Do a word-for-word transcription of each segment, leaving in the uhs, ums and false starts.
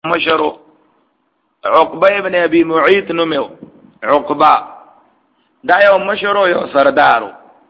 مشرو عقبه ابن ابي معيط نومو عقبه دا یو مشرو یو سردارو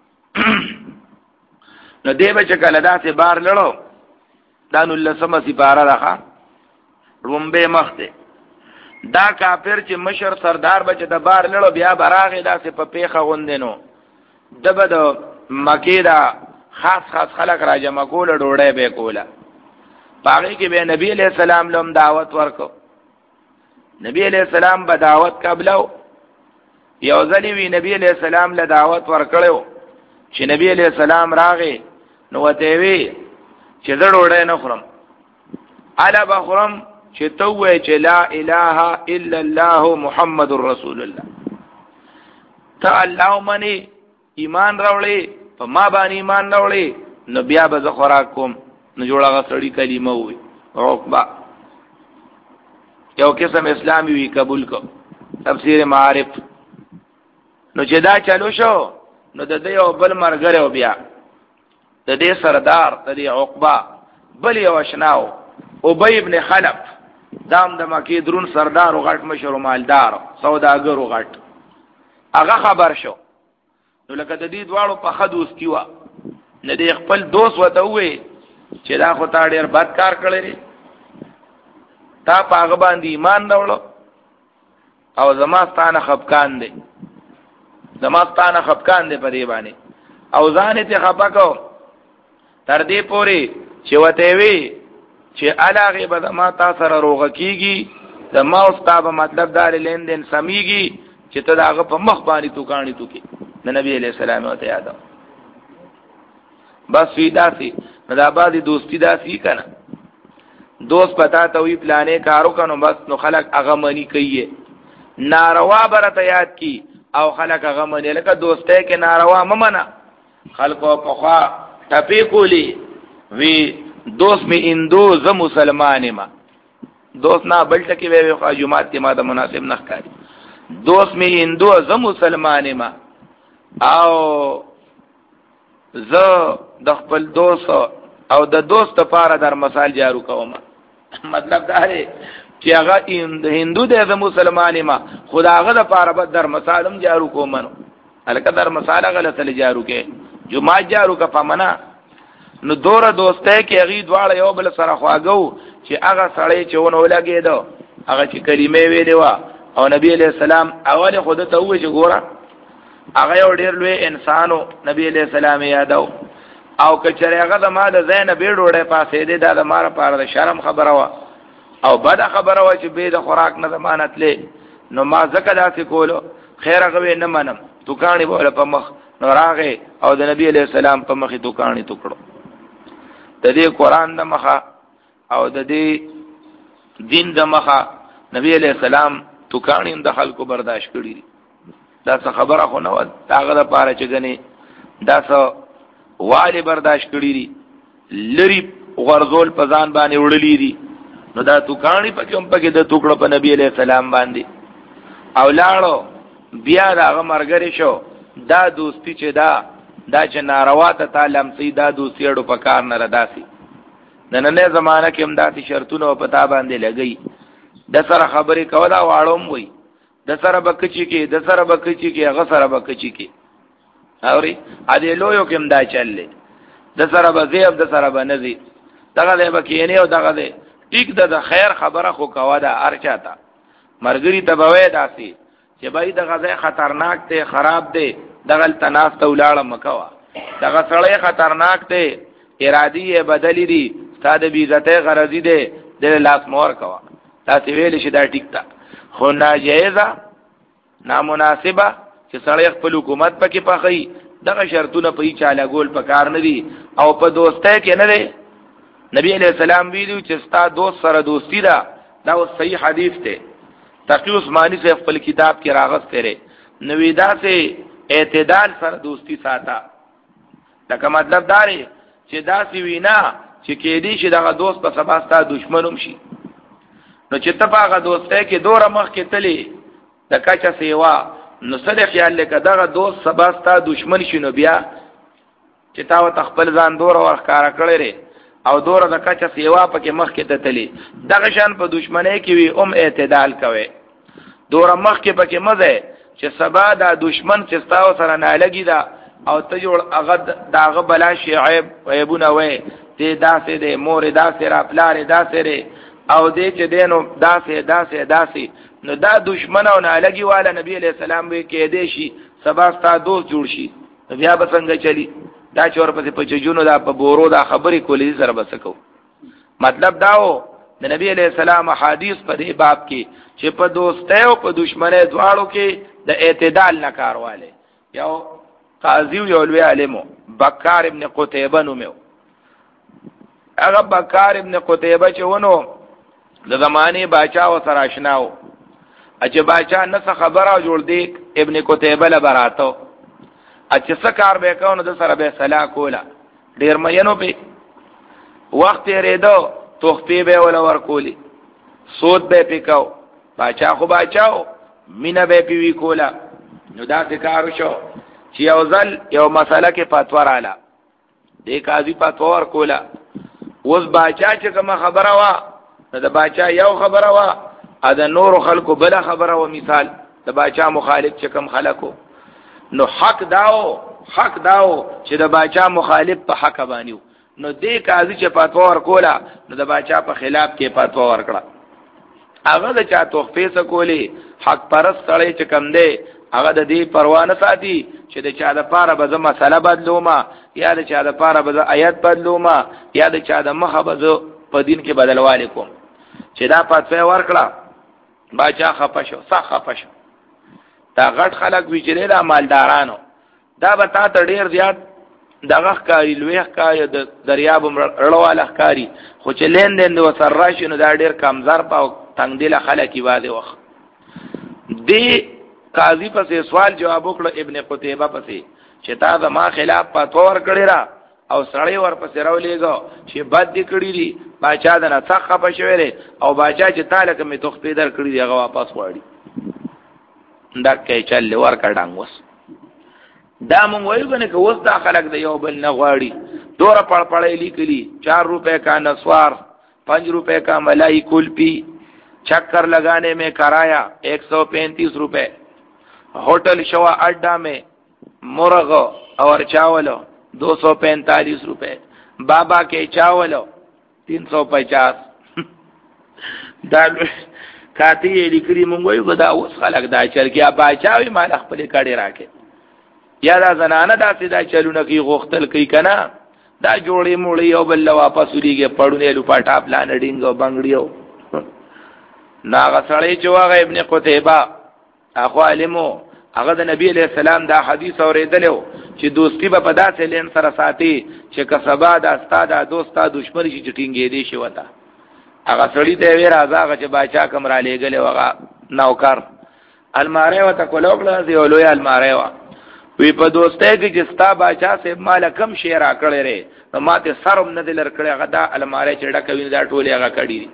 نو دی به کله داسې بار لړو دا نو لسمه سپاره راخه رومبه مخته دا کافر چې مشر سردار بچ د بار لړو بیا براغه داسې په پیخه غوندنو دبه د مکی دا خاص خاص خلق را جمع کول ډوړې به کوله باغی کې به نبی علیہ السلام لوم دعوت ورکو نبی علیہ السلام به دعوت قبلو یو ځلی وی نبی علیہ السلام له دعوت ورکړو چې نبی علیہ السلام راغی نو وته وی چې زړوړې نه خورم الا بخرم چې توې چې لا اله الا الله محمد رسول الله ته الله منی ایمان راوړې په ما باندې ایمان راوړې نو بیا به خوراک کوم نو جوړه غسړی کلمه وي عقبہ یو قسم اسلامي وی قبول کو تفسیر معارف نو چې دا چلو شو نو د دې یو بل مرګره بیا د دې سردار د دې عقبہ بل یو شناو ابی ابن خلف دام د مکی درون سردار او غټ مشر مالدار سوداګر او غټ هغه خبر شو نو لکه د دې دواړو په خدوستی و نه دې خپل دوست وته وې چې دا خو تا ډېر بد کار کړی تا پاغه باندې ایمان راوړو او زماستانه خفقان دی زماستانه خفقان دی په دې باندې او ځان ته خپکو تر دې پوري چې وته وی چې علاغه به ما تاسو سره روغ کیږي زما او ستاب مطلب دار لیندین سميږي چې ته داغه په مخ باندې تو کانی تو کې د نبی علیہ السلام ته یاد بس وی داسي دا بعد دوستی داسي کنه دوست پتا ته وی پلانې کارو کنو بس نو خلق هغه منی کوي ناروا برته یاد کی او خلق هغه منی لکه دوسته کې ناروا ممنه خلقو په خوا ټپی کولی وی دوست می اندو ز مسلمان ما دوست نه بل ټکی وی خو جمعات کې ما د مناسب نه ښکاری دوست می اندو ز مسلمان ما او ز د خپل دوست او د دوست لپاره در مثال جارو کوم مطلب دا دی چې هغه هندو دی د مسلمان ما خداغه لپاره به در مثالم جارو کوم نو الکه در مثال غلطه جارو کې جمعه جارو کا پمنا نو دوره دوسته کې هغه دواړه یو بل سره خواګو چې هغه سړی چې ونه ولګېدو هغه چې کلمې ویلې وا او نبی علیہ السلام اول خود ته وې چې ګوره هغه یو ډېر لوی انسانو نبی علیہ السلام یادو او کچره هغه د ما د زینب ډوړې پاسې دې دا د مار پاره د شرم خبره وا او بد خبره وا چې به د خوراک نه ضمانت لې نو ما زکه داسې کولو خیر هغه نه منم دکانې بوله په مخ نو راغې او د نبی علیہ السلام په مخې دکانې ټکړو د دې قران د مخه او د دې دین د مخه نبی علیہ السلام دکانې د خلکو برداشت کړی دا څه خبره خو نه و هغه د پاره چې غني دا څه والی برداشت کړی دي لری غرزول په ځان باندې وړلې دي نو دا دکانې پکې هم پکې د ټوکړو په نبی علیہ السلام باندې او لاړو بیا دا هغه مرګري شو دا دوستی چې دا دا چې ناروا ته تعلم سي دا دوستی اړو په کار نه رداسي نن نه زمانہ کې هم داسې شرطونه او پتا باندې لګي د سره خبرې کوي دا واړوم وي د سره بکچی کې د سره بکچی کې هغه سره بکچی کې اوري ا دې لویو کې هم دا چللې د سره بزی د سره بنزي دغه دې بکینه او دغه دې ټیک د خیر خبره خو کوا دا ارچاته مرګري تبوي داسي چې بای دغه ځای خطرناک ته خراب دی دغه تناس ته ولاړه مکوا دغه سړی خطرناک ته ارادي بدلی دي ساده بي عزته غرضی دی د لاس مور کوا تاسو ویل شي دا ټیک تا خو ناجیزه نامناسبه چې سړی خپل حکومت پکې پخې دغه شرطونه په چاله ګول پکار نه دي او په دوسته کې نه دي نبی علیہ السلام ویلو چې ستا دوست سره دوستی دا دا صحیح حدیث ته تقی عثماني سے خپل کتاب کې راغست کړي نویدا سے اعتدال سره دوستی ساته دا مطلب دا دی چې دا سی وینا چې کې دي چې دغه دوست په سبا ستا دشمنوم شي نو چې ته هغه دوسته کې دوره مخ کې تلی د کچا سیوا نو سره خیال لکه دغه دوست سبا ستا دشمن شي نو بیا چې تا و تخپل ځان دوره ورخاره کړی او دوره د کچه سیوا پکې مخ کې ته تلی دغه شان په دشمنی کې وي ام اعتدال کوي دوره مخ کې پکې مزه چې سبا دا دشمن چې تاسو سره نه لګي دا او ته جوړ هغه داغه بلا شی عیب عیبونه وای ته داسې دې مور داسې را پلار داسې او دې چې دینو داسې داسې داسې نو دا دشمن او نه لګي والا نبی علیہ السلام وی کې دې شي سبا ستا دوست جوړ شي بیا به څنګه چلی دا چور په پچجونو دا په بورو دا خبرې کولې سره بسکو مطلب داو د نبی علیہ السلام حدیث په دې باب کې چې په دوستۍ او په دشمنۍ دواړو کې د اعتدال نه کارواله یو قاضی یو لوی عالم بکار ابن قتیبه نومو هغه بکار ابن قتیبه چې ونو د زمانه باچا او سره آشناو اچ باچا نه خبره جوړ دی ابن قتیبه له براتو اچ څه کار به کاونه د سره به صلاح کوله ډیر مینو په وخت ریدو توخپی به ولا ورکولی سود به پکاو باچا خو باچاو مینا به پیوی کولا نو دا کارو شو چې یو ځل یو مسله کې فتوا رااله دې قاضي فتوا ورکولا اوس باچا چې کوم خبره وا د باچا یو خبره وا ا د نور خلکو بل خبره و مثال د باچا مخالف چې کوم خلکو نو حق داو حق داو چې د باچا مخالف په حق باندې نو دې قاضي چې فتوا ورکولا نو د باچا په خلاف کې فتوا ورکړه هغه د چا توخفي سکولي حق پرست سره چې کم دی هغه د دې پروا نه ساتي چې د چا د پاره به مسله بدلوما یا د چا د پاره به آیت بدلوما یا د چا د مخه به په دین کې بدلواله کوم چې دا فتوا ورکړه باچا خپشو صح خپشو دا غټ خلک ویچره د مالدارانو دا به تا ته ډیر زیات دغه کاری لوی کاری د دریاب رړواله کاری خو چې لین دین د وسر راشي نو دا ډیر کمزار پاو تنگ دل خلک واده وخت دی قاضی پسې سوال جواب وکړ ابن قتیبه پسې چې تا زما خلاف فتوا ورکړی را او سړی ور پسې راولېګو چې بد دي کړی دي باچا د نه څخه پښویره او باچا چې تعالی کوم توخپې در کړی دی هغه واپس واړي دا کې چل ور کډنګ وس دا مونږ وایو کنه که اوس دا خلک د یو بل نه غواړي دوره پړپړې لیکلي چار روپے کا نسوار پانچ روپے کا ملائی کلپی چکر لگانے میں کرایا ایک سو پینتیس روپے ہوٹل شوا اڈا میں مرغ اور چاول دو سو پینتالیس روپے بابا کے چاول تین سو پچاس دا کاتی لیکلي مونږ وایو دا اوس خلک دا چل کې باچاوي مال خپل کړي راکې یا دا زنانه داسې دا چلونه کوي غوښتل کوي کنه دا جوړې موړې یو بل واپس ولېږي پړونه لپاټا پلان ډینګو بنگړیو ناغه سړی چې واغه ابن قتیبه اخو علمو هغه د نبی علیہ السلام دا حدیث اوریدلو چې دوستی به په داسې لین سره ساتي چې کسبا د استاد دوستا دشمنی چې ټینګې دی شي وتا هغه سړی ته وی راځه چې باچا کم را لېګلې وغه نوکر الماره وته کولوګل دی ولوی الماره وا وی په دوستۍ کې چې ستا باچا سه مال کم شی را کړی ری نو ماته سرم نه دلر کړی هغه دا الماره چې ډکوي دا ټولې هغه کړی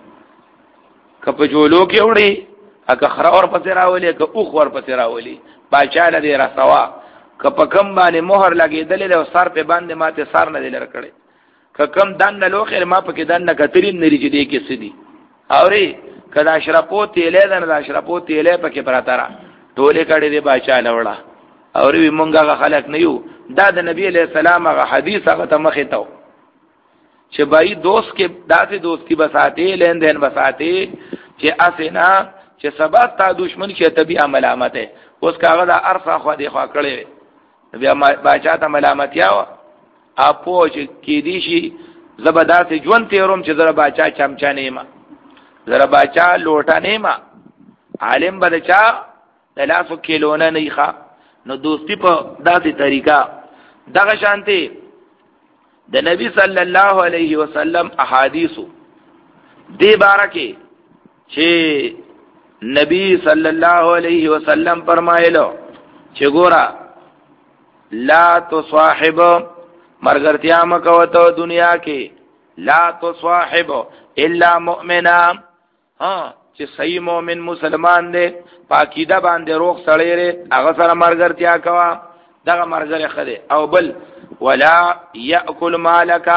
کپ جوړو کې وړي هغه خره اور پسې راولي که اوخ ور پسې راولي باچا له دې رسوا کپ کم باندې مہر لګېدلې او سر په باندې ماته سر نه دلر کړی ک کم دان نه لوخر ما پکې دان نه کترین نری چې دې کې سدي اوري کدا اشرفو تیلې دان اشرفو تیلې پکې پراتارا ټولې کړي دې باچا لوړه او وی مونږه خلق نه یو دا د نبی علیہ السلام هغه حدیث هغه ته مخه تاو چې بای دوست کې داسې دوستی بساته لین دین بساته چې اسینا چې سبا تا دشمن کې تبي علامت ہے اوس کاغه دا ارفا خو دی خو کړي بیا باچا ته علامت یا اپو چې کې دی شي زبردست ژوند تیروم چې زره باچا چمچا نه ما زره باچا لوټا نه ما عالم بدچا ثلاث کیلونه نه ښه نو دوستی په داسې طریقہ دغه شانتي د نبی صلی الله علیه وسلم احادیث دی بارکه چې نبی صلی الله علیه وسلم فرمایلو چې ګورا لا تصاحب مرګرتیا مکو ته دنیا کې لا تصاحب الا مؤمنا ها چې صحیح مؤمن مسلمان دی پاکیده باندې روغ سړی لري هغه سره مرګرتیا کوا دغه مرګره خده او بل ولا یاکل مالک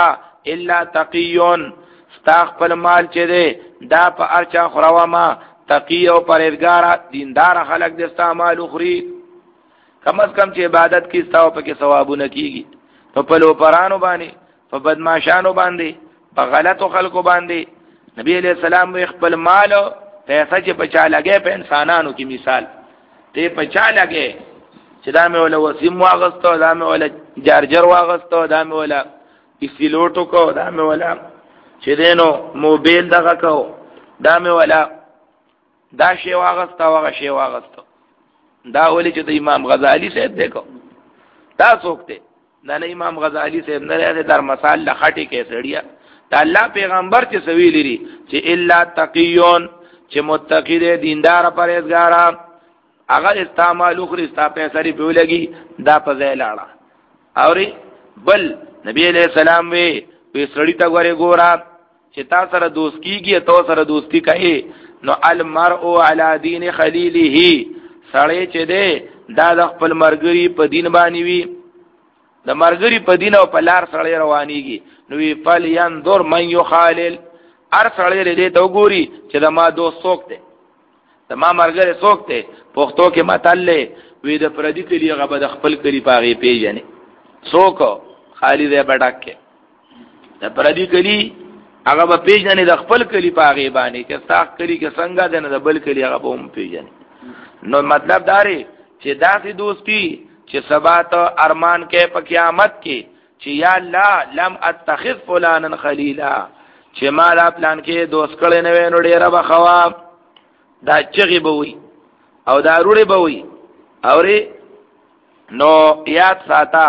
الا تقیون ستا خپل مال چې دی دا په ارچا خوروا ما تقی او پرهیزګار دیندار خلق دې ستا مال خوري کم از کم چې عبادت کی ستا په کې ثوابونه کیږي په پلو پرانو باندې په بدمعشانو باندې په غلطو خلقو باندې نبی علیہ السلام خپل مال پیسې چې پچا لګې په انسانانو کې مثال ته پچا لګې چې دا مې ولا وسیم واغستو دا مې ولا جارجر واغستو دا مې ولا استیلوټو کو دا مې ولا چې دینو موبایل دغه کو دا مې ولا دا شی واغستا واغه شی واغستو دا ولې چې د امام غزالی صاحب دیکھو دا څوک دی دا نه امام غزالی صاحب نه لري در مثال لخټی کې سړیا دا الله پیغمبر چې سوي لري چې الا تقیون چې متقی دی دیندار پرهیزګار اگر استعمال اخر استا پیسې په لګي دا په ځای لاړه اوري بل نبی علیہ السلام وی وی سړی تا غره ګورا چې تا سره دوست کیږي تو سره دوستی کوي نو المرء علی دین خلیله سړی چې دی دا د خپل مرګري په دین باندې وی د مرګري په دین او په لار سړی روانيږي نو وی فل ينظر من يخالل ار سړی دې ته وګوري چې دا ما دوست څوک دی دا ما مرګري څوک دی پښتو کې متل وی د پردي کلی غو د خپل کلی پاغي پیژنې څوک خالی دې بډاکه د پردي کلی هغه به پیژنې د خپل کلی پاغي باندې چې ساخ کلی کې څنګه ده نه د بل کلی هغه به هم پیژنې نو مطلب داري چې داسې دوستی چې سبا ته ارمان کې په قیامت کې چې یا الله لم اتخذ فلانا خلیلا چې ما لا پلان کې دوست کړي نه وینو ډیره بخوا دا چغي بوي او دا روړي بوي اوري نو یاد ساته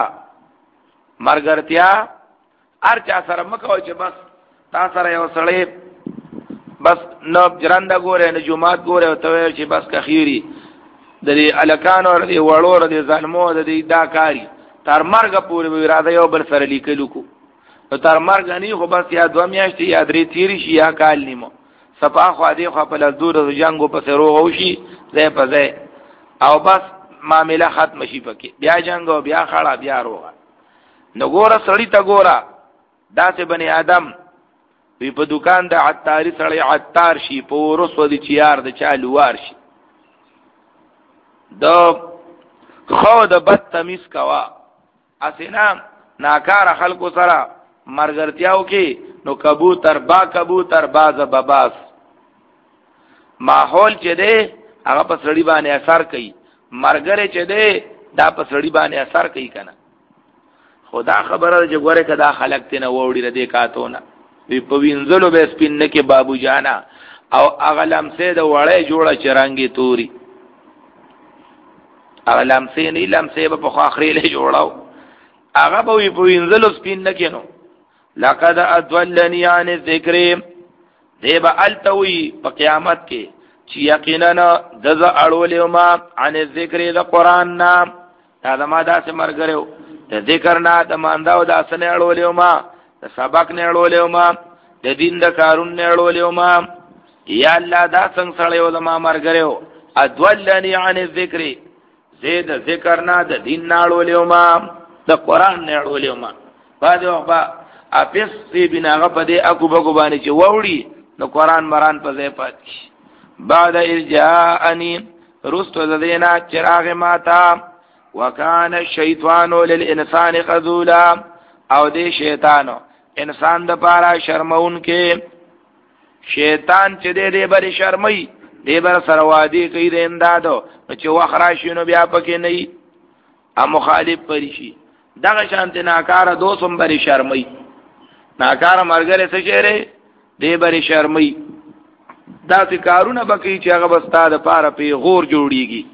مرګرتیا هر چا سره مکو چې بس تا سره یو سړی بس نو جرنده ګوره نه جمعات ګوره او ته چې بس کخيري د دې الکان او د وړو د ظالمو د دې دا کاری تر مرګ پورې اراده یو بل سره لیکلو کو نو تر مرګ نه خو بس یا دوه میاشتې یا درې تیری شي یا کال نیمو صفا خو دې خو په لزور د جنگو په سر وغوشي زې په زې او بس معاملې ختم شي پکې بیا جنگ او بیا خړه بیا روغه نو ګوره سړی ته ګوره داسې بني آدم وی په دکان د عطاری سړی عطار شي په ورسو د چیار د چالوار شي د خو د بد تمیز کوا اسینا ناکار خلکو سره مرګرتیاو کې نو کبوتر با کبوتر باز بباس ماحول چې دی هغه په سړی باندې اثر کوي مرګره چې دی دا په سړی باندې اثر کوي کنه خدا خبره چې ګوره کدا خلق تنه وړي ردی کاتونه وی په وینځلو به سپین نه کې بابو جانا او اغلم سه د وړې جوړه چرانګي توري اغلم سه نه لم سه په اخري له جوړاو هغه به وی په وینځلو سپین نه کینو لقد ادولني عن الذکر دیبا التوی په قیامت کې چې یقینا دز اړول ما عن الذکر د قران نام دا ما داسې مرګرو د ذکر نه د مانداو داسې نه اړول ما د سبق نه اړول ما د دین د کارون نه اړول ما یا الله دا څنګه سره د ما مرګرو ادولني عن الذکر زید ذکر نه د دین نه اړول ما د قران نه اړول ما بعد وخت اپس سی بناغه په دې اكو بغو باندې چې ووري نو قران مران په ځای پاتې بعد ارجاءني رست ذینا چراغ ماتا وکانه الشیطان للانسان خذولا او دې شیطانو انسان د پاره شرمون کې شیطان چې دې دې بری شرمای دې بر سروادي کوي د اندادو چې وخراشینو بیا پکې نه ا مخالف پریشي دغه شانت ناکاره دوسم بری شرمای ناکاره مرګره څه چیرې دې بری شرمای دا کارونه بکی چې هغه بستا د پاره په غور جوړیږي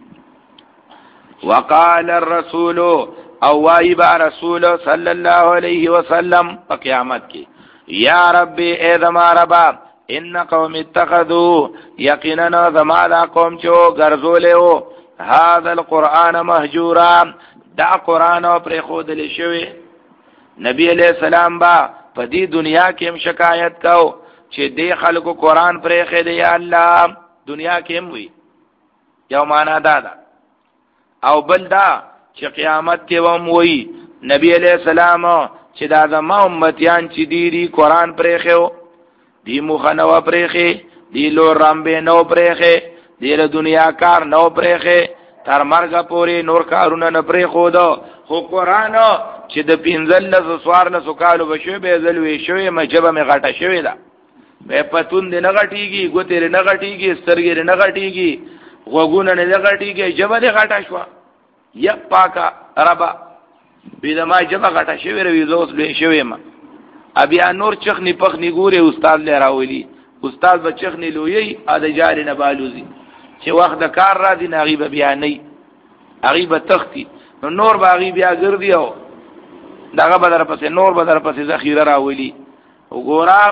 وقال الرسول او وایبا رسول صلی الله علیه وسلم په قیامت کې یا رب ای زما رب ان قوم اتخذوا یقینا زما دا قوم چې ګرځولیو هذا القرآن مهجورا دا قرآن پر خود لشوی نبی علیہ السلام با په دې دنیا کې هم شکایت کاو چې دې خلکو قرآن پرې خېده یا الله دنیا کې هم وي یو معنا دا ده او بل دا چې قیامت کې هم وي نبی علیہ السلام چې دا زما امتیان چې دی دی قرآن پرېخو دی مخنو پرېخې دی لور رامبې نو پرېخې دی له دنیا کار نو پرېخې تر مرګ پورې نور کارونه نه پرېخو دو خو قرآن چې د پنځل لس سوار لسو کالو بشوی به ځلوي شوی مجبه مې غټه شوی ده به پتون دې نه غټيږي ګوتې نه غټيږي سترګې نه غټيږي غوګونه نه غټيږي جبه دې غټه شو یا پاکا ربا بيد ما جبه غټه شوی روي زوس به شوی ما ابي نور چخني پخني ګوري استاد لې راولي استاد به چخني لوی ا د جاري نه بالوزي چې وخت د کار را دي نغيب بیانې غیب تختی نو نور باغی بیا ګرځي او داغه بدر پسې نور بدر پسې ذخیره راولي وګورم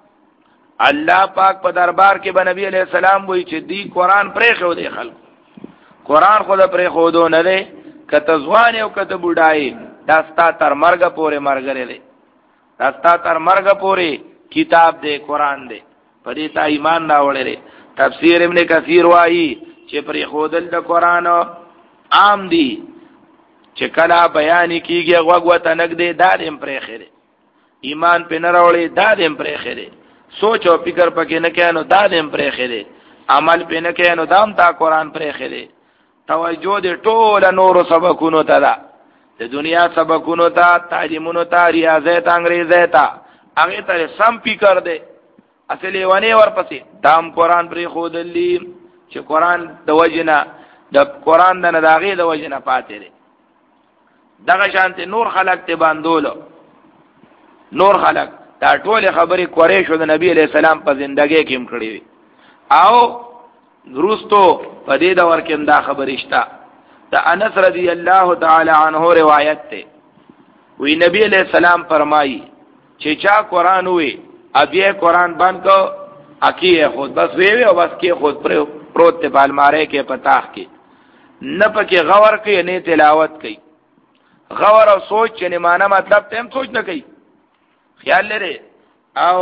الله پاک په دربار کې به نبی علیہ السلام وایي چې دی قرآن پرې خو دی خلک قرآن خو د پرې خو دو نه دی کته ځوان او کته بډای داستا تر مرګ پورې مرګره دی داستا تر مرګ پورې کتاب دی قرآن دی په دې تا ایمان راوړل دی تفسیر ابن کثیر وایي چې پرې خو دل د قرآن عام دی چې کله بیان کیږي غوغ وته نګ دی دادم پرې خره ایمان په نه راوړي دادم پرې خره سوچ او فکر پکې نه کینو دادم پرې خره عمل په نه کینو دام تا قرآن پرې خره توجه دې ټول نور سبقونو ته دا د دنیا سبقونو ته تعلیمونو ته ریاضت انګریزه ته هغه ته سم فکر دې اصلي ونه ورپسې دام قرآن پرې خودلی چې قرآن د وجنه د قرآن د نداغي د وجنه پاتې دي دغه شانته نور خلق ته باندولو نور خلق دا ټول خبرې قریش او د نبی علیہ السلام په زندګۍ کې هم کړې وي او درستو په دې دور کې دا خبرې شته د انس رضی الله تعالی عنہ روایت ته وی نبی علیہ السلام فرمایي چې چا قرآن وي ابي قرآن باندې کو اکی خود بس وی او بس کې خود پر پروت ته بالماره کې پتاخ کې نه پکې غور کوي نه تلاوت کوي غور او سوچ چې نه معنا مطلب ته هم سوچ نه کوي خیال لري او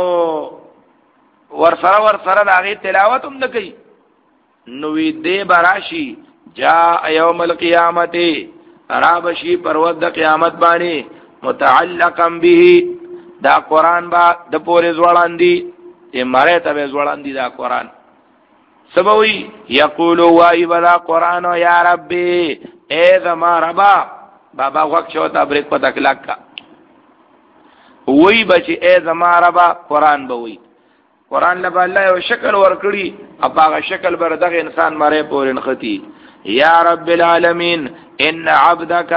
ور سره ور سره دغه تلاوت هم نه کوي نو دې براشي جاء یوم القیامت رابشی پرود د قیامت باندې متعلقا به دا قران با د پورې زوړاندی یې ماره ته زوړاندی دا قران سبوی یقول وای بلا قران یا ربی اے زما ربا بابا وقت شو تا بریک پتا کلاک کا وای بچی اے زما ربا قران به وای قران لبا الله یو شکل ورکړي اپاغه شکل بر دغه انسان ماره پورن ختی یا رب العالمین ان عبدک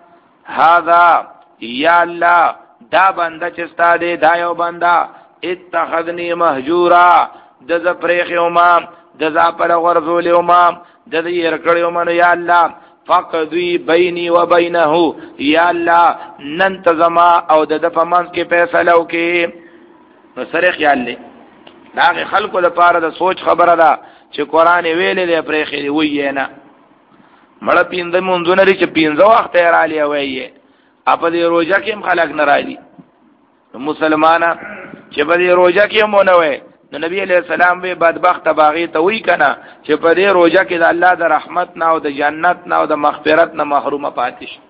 هذا یا الله دا بنده چې ستاده دا یو بنده اتخذنی مهجورا د ز پرېخ یوما د ز پر غرزول یوما د دې رکړ یوما یا الله فقدی بیني و بینه یا الله نن تزما او د دفمانس کې فیصله وکي نو سره خیال لې دا خلکو لپاره د سوچ خبره ده چې قران ویلې دې پرېخ دی وې نه مړه پیند مونږ نه لري چې پینځه وخت یې را لې وې اپ دې روزه کې هم خلک نه راځي مسلمانا چې په دې روزه کې مونږ وې نو نبی علیہ السلام به بدبخت باغی ته وی کنه چې په دې روزه کې د الله د رحمت نه او د جنت نه او د مغفرت نه محروم پاتې شي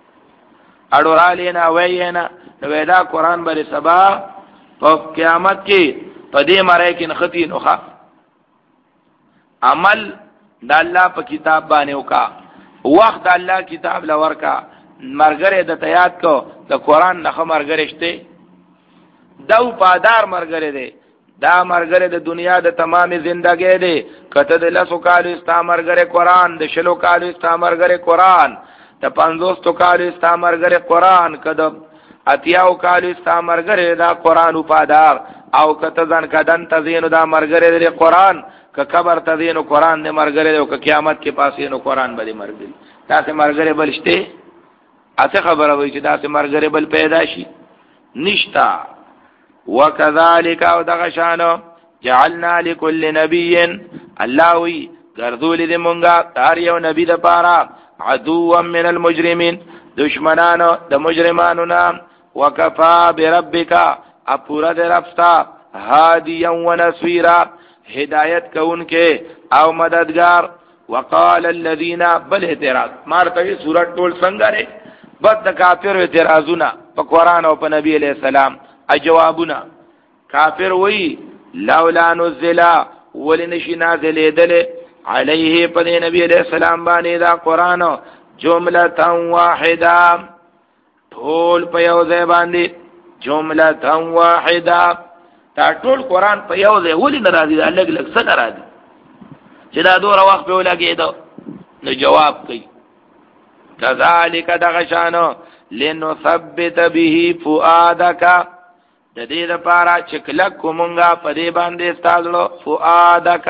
اړو را لینا وې نه نو دا قران بری سبا په قیامت کې په دې مړی کې نختی نوخه عمل د الله په کتاب باندې وکا وخت د الله کتاب لور کا مرګره د تیات کو د قران نه مرګره شته دو پادار مرګره دی دا مرګره د دنیا د تمام زندګۍ دی کته د لاسو کال استامرګره قران د شلو کال استامرګره قران د پنځوستو کال استامرګره قران کده اتیاو کال استامرګره دا قران پادار او کته ځان کدن تزینو دا مرګره د قران ک قبر تزینو قران د مرګره او ک قیامت کې پاسې نو قران باندې مرګري تاسو مرګره بلشته اته خبره وای چې تاسو مرګره بل پیدا شي نشتا وكذلك او دغشانو جعلنا لكل نبي الله وی ګرځول دې مونږه تار یو نبی د پاره عدو من المجرمين دشمنانو د مجرمانو نام وکفا بربک اپورا د رفتا هادیا ونصيرا هدایت کونکه او مددگار وقال الذين بل اعتراض مارته سورۃ ټول څنګه لري بد کافر اعتراضونه په قران او په نبی علیہ السلام. ا جوابونه کافر وی لولا نزل ولنشی نازل دل علیه په نبی علیہ السلام باندې دا قران جمله واحده ټول په یو ځای باندې جمله واحده تا ټول قران په یو ځای ولې ناراضي الګ الګ څه ناراضي چې دا دوره وخت په ولګېدو نو جواب کوي کذالک دغشانو لنثبت به فؤادک د دې لپاره چې کلک کومنګا په دې باندې ستاسو فؤادک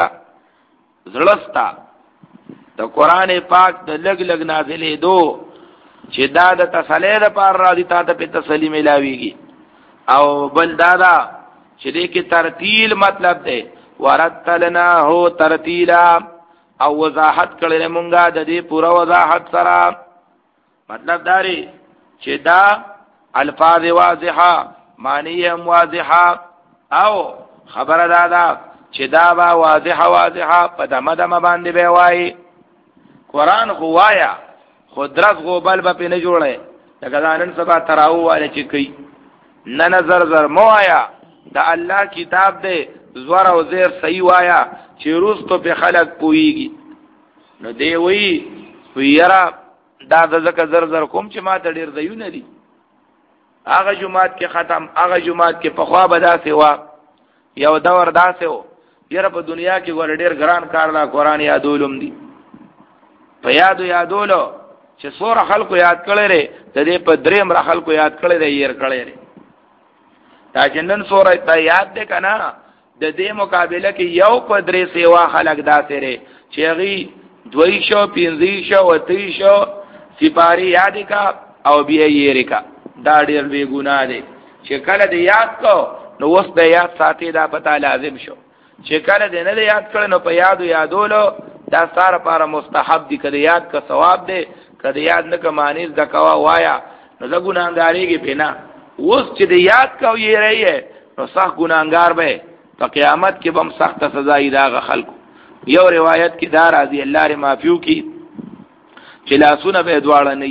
زړستا د قران پاک د لګ لګ نازلې دو چې دا د تسلی لپاره راځي ته په تسلی ملاويږي او بل دادا چې دې کې ترتیل مطلب دی ورتلنا هو ترتیلا او وضاحت کړل مونږه د دې پوره وضاحت سره مطلب داري چې دا الفاظ واضحه معنی واضحه او خبر دادا چې دا با واضحه واضحه په دمه دمه باندې به وایي قران خو وایا خودرس غوبل به نه جوړه لکه ځانن سبا تراو والے چې کوي نه نظر زر مو آیا دا الله کتاب دے زور او زیر صحیح وایا چې روز ته په خلق پويږي نو دی وی ویرا دا ځکه زر زر کوم چې ما ته ډیر ځایونه دي هغه جمعات کې ختم هغه جمعات کې په خوا بدا سیوا یو دور داسې و یره په دنیا کې ور ډیر ګران کار لا قران یادولم دي په یادو یادولو چې سور خلکو یاد کړي لري د دې په دریم را خلکو یاد کړي دی ير کړي لري دا جنن سورې ته یاد ده کنه د دې مقابله کې یو په درې سیوا خلق داسې لري چې غي دوی شو پینځي شو وتی شو سپاری یاد کا او بیا یې ریکا دا ډېر وی ګناه دي چې کله دې یاد کو نو وس د یاد ساتي دا پتا لازم شو چې کله دې نه یاد کړو نو په یادو یادولو دا ساره لپاره مستحب دي کله یاد کا ثواب دي کله یاد نه کمانیز د کوا وایا نو د ګناګاریږي پینا اوس چې د یاد کو یې رہی نو صح ګناګار به په قیامت کې بم سخت سزا ای دا خلکو یو روایت کې دا راځي الله ر معفو کی چې لاسونه به دواړه نه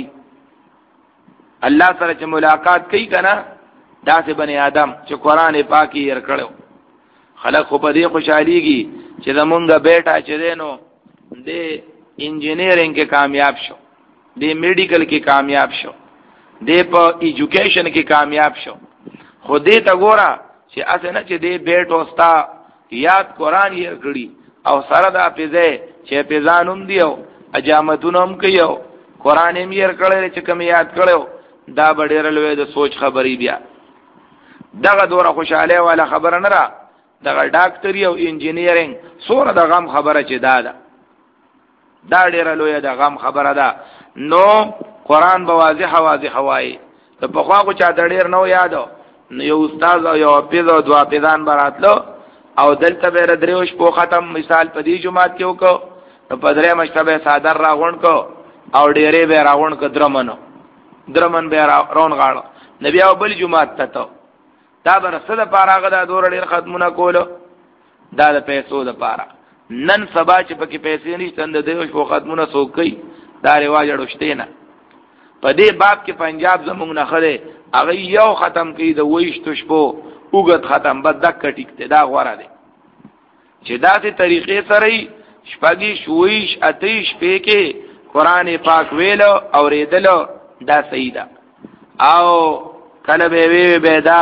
الله سره چې ملاقات کوي کنه داسې بني آدم چې قران پاک یې ور کړو خلک خو په دې خوشحاليږي چې زمونږه بیٹا چې دینو د انجینیرینګ کې کامیاب شو د میډیکل کې کامیاب شو د په ایجوکیشن کې کامیاب شو خو دې ته ګوره چې اسنه چې دې بیٹ وستا یاد قران یې کړی او سره د حافظه چې پیزانوم دیو اجامتونم کيو قران یې یې کړل چې کوم یاد کړو دا ډېر لوی د سوچ خبرې بیا دغه دوره خوشاله والا خبره نه را دغه ډاکټري او انجینیرینګ سوره د غم خبره چې دا ده دا ډېر لوی د غم خبره ده نو قران به واضح واضح وایي ته په خوا کو چا ډېر نو یادو یو استاد او یو پیز او دوا پیزان براتلو او دلته به دریوش په ختم مثال په دې جمعات کې وکړو نو په درې مشتبه صادر راغون کو او ډېرې به راغون کو درمنو درمن به راون غاړو نبی او بل جمعات ته ته دا برسه د پاراغه د دور ډېر خدمونه کولو دا د پیسو د پارا نن سبا چې پکې پیسې نشته د دیوش په خدمونه سوکې دا رواج اړوشته نه په دې باب کې پنجاب زمونږ نه خره هغه یو ختم کړي د وېشت شپو وګت ختم بد دک ټیکته دا غوړه دي چې داسې طریقې سره شپږی شويش اتیش په کې قران پاک ویلو او ریدلو دا صحیح ده او کله به وی به دا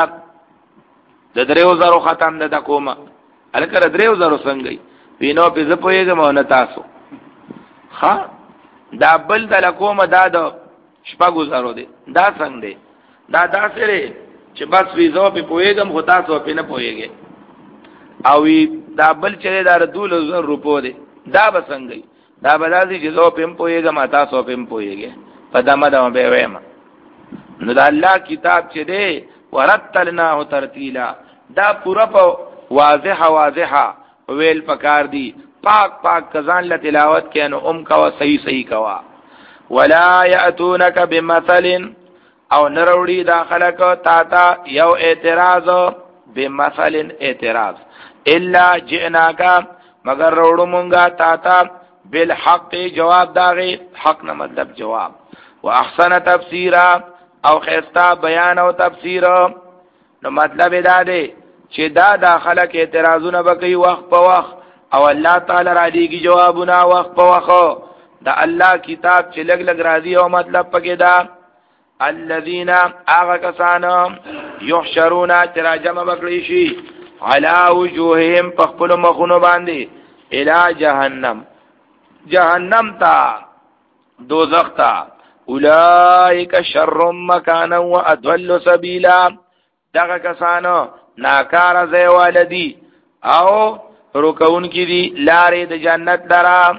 د دریو زرو ختم ده کومه الکه دریو زرو څنګه وینو په زپويګم نه تاسو ها دا بل د کومه دا د شپږو زرو دي دا څنګه دي دا داسره چې بس ویزو په پويګم هوتا سو په نه پويګي او دا بل چې دا دولس زر روپو دي دا بسنګي دا بداسي چې زو په پويګم تاسو په پويګي په دمه دمه به وېما نو دا الله کتاب چې دی ورتلناه ترتیلا دا پورا په واضح واضحه ویل پکار دی پاک پاک کزان ل تلاوت کینو ام کا صحیح صحیح کوا ولا یاتونک بمثل او نروړي داخله کو تا تا یو اعتراض بمثل اعتراض الا جئناک مگر وروړو مونږه تا تا بالحق جواب داغه حق نه مطلب جواب واحسن تفسیرا او خستا بیان او تفسیر. نو مطلب دا دی چې دا داخله کې اعتراضونه بکې وخت په وخت او الله تعالی را دیږي جوابونه وخت په وخت. دا الله کتاب چې لګ لګ راځي او مطلب پکې دا الذين اغا کسان يحشرون تراجم بکړي شي علا وجوههم پخپل مخونو باندې الى جهنم جهنم تا دوزخ تا اولئک شر مکانا واضل سبیلا. دغه کسانو ناکار زی والدی او رکون کی دی لارې د جنت درا.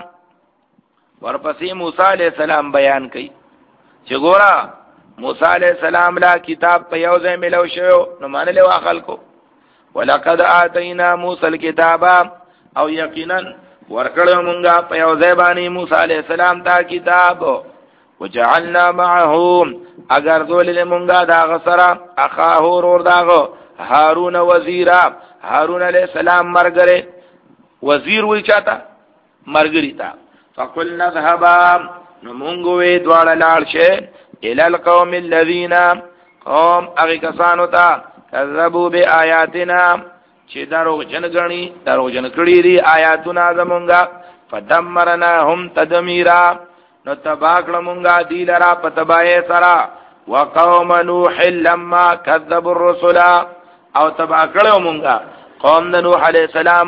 ورپسې موسی علیہ السلام بیان کړي چې ګورا موسی علیہ السلام لا کتاب په یو ځای ملو شو نو مانله واخل کو ولقد اتینا موسی الكتاب او یقینا ورکړو مونږه په یو ځای باندې موسی علیہ السلام ته کتاب وجعلنا معهم اگر ذول مونږه دا غسرا اخاه ور داغو هارون وزیرا هارون علیہ السلام مرګره وزیر وی چاته مرګری تا فقلنا ذهبا نمونږ وی دواړه لاړ شه الى القوم الذين قوم اغه کسانو ته کذبوا بیااتنا چې درو جنګنی درو جن کړي دي آیاتونه زمونږه فدمرناهم تدمیرا نو تباکړه مونږه دی لرا پتبای سرا وقوم نوح لما كذبوا الرسل او تباکړه مونږه قوم د نوح علیہ السلام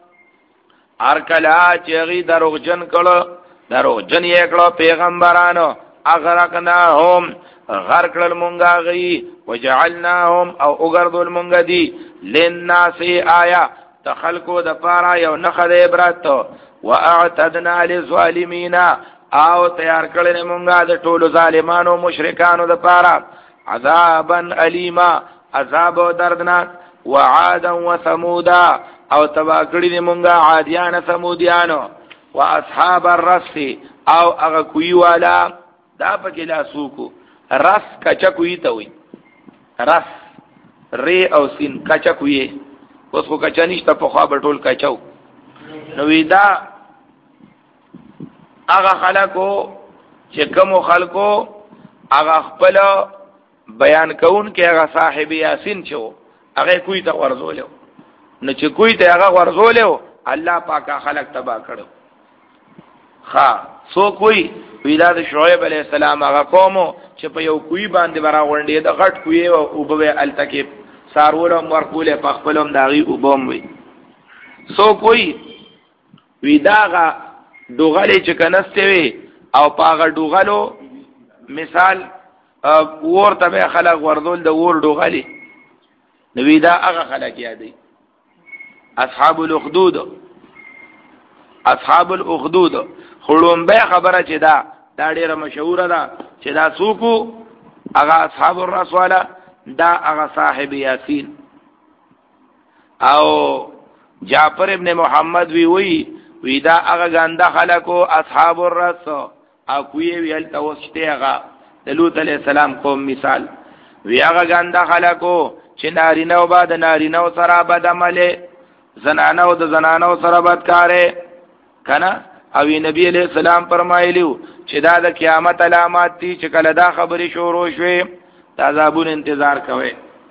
ارکلا چې درو جن کړه درو جن یې کړه پیغمبرانو اغرقناهم غرقل مونږه غي وجعلناهم او اغرضل مونږه دي للناس آیا تخلقو د پارا یو نخد عبرت واعتدنا للظالمین او تیار کړل مونږه د ټولو ظالمانو مشرکانو د پارا عذابا الیما عذاب دردناک وعادا وثمودا او تبا کړی مونږه عادیان ثمودیانو واصحاب الرس او هغه کوی والا دا پکې لا سوکو رس کچا کوی ته وي رس ری او سین کچا کوی اوس خو کچا نشته په خوا بټول کچاو نو ودا هغه خلکو چې کوم خلکو هغه خپل بیان کون کې هغه صاحب یاسین چو هغه کوی ته ورزول نو چې کوی ته هغه ورزول الله پاکه خلق تبا کړو خا سو کوئی ویدا د شعیب علیہ السلام هغه قوم چې په یو کوی باندې برا غونډې د غټ کوی او وبوي التکه سارولم ورکوله په خپلم داغي وبوم وي سو کوئی ویداغه دوغلی چې کنسته وي او پاغه دوغلو مثال ورته به خلق وردول د ور دوغلی نو ویدا هغه خلق یادي اصحاب الاخدود اصحاب الاخدود خړوم به خبره چې دا دا ډیره مشهوره ده چې دا سوکو هغه اصحاب الرسول دا هغه صاحب یاسین او جعفر ابن محمد وی وی وی دا هغه ګنده خلکو اصحاب الرسول او کوی ویل توسته هغه لوط علیہ السلام قوم مثال وی هغه ګنده خلکو چې نارینه او باد نارینه او سره بد عمله زنانه او د زنانه سره بدکاره کنه او نبی علیہ السلام فرمایلیو چې دا د قیامت علامات دي چې کله دا خبرې شروع شوي دا عذابون انتظار کوي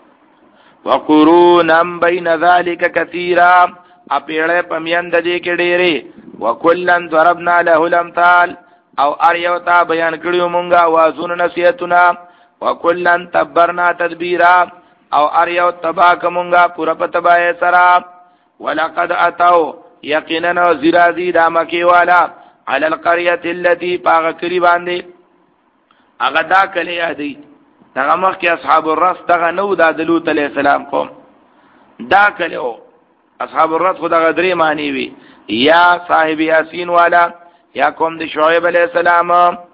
وقرونا بین ذلک کثیرا اپیړه پمیند دي کې ډېری وکلن ضربنا له الامثال او اریو تا بیان کړیو مونږه وازون نصیحتنا وکلن تبرنا تدبیرا او اریو تباک مونږه پورا پتبای سرا ولقد اتوا یقینا زرازی دا مکی والا علی القريه التي باغکری باندې هغه دا کلی یادی دغه مخ کې اصحاب الرس دغه نو د لوط علیہ السلام قوم دا کلیو اصحاب الرس خو دغه درې معنی وی یا صاحب یاسین والا یا قوم د شعیب علیہ السلام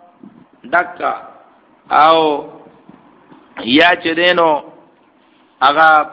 دکا او یا چې دینو هغه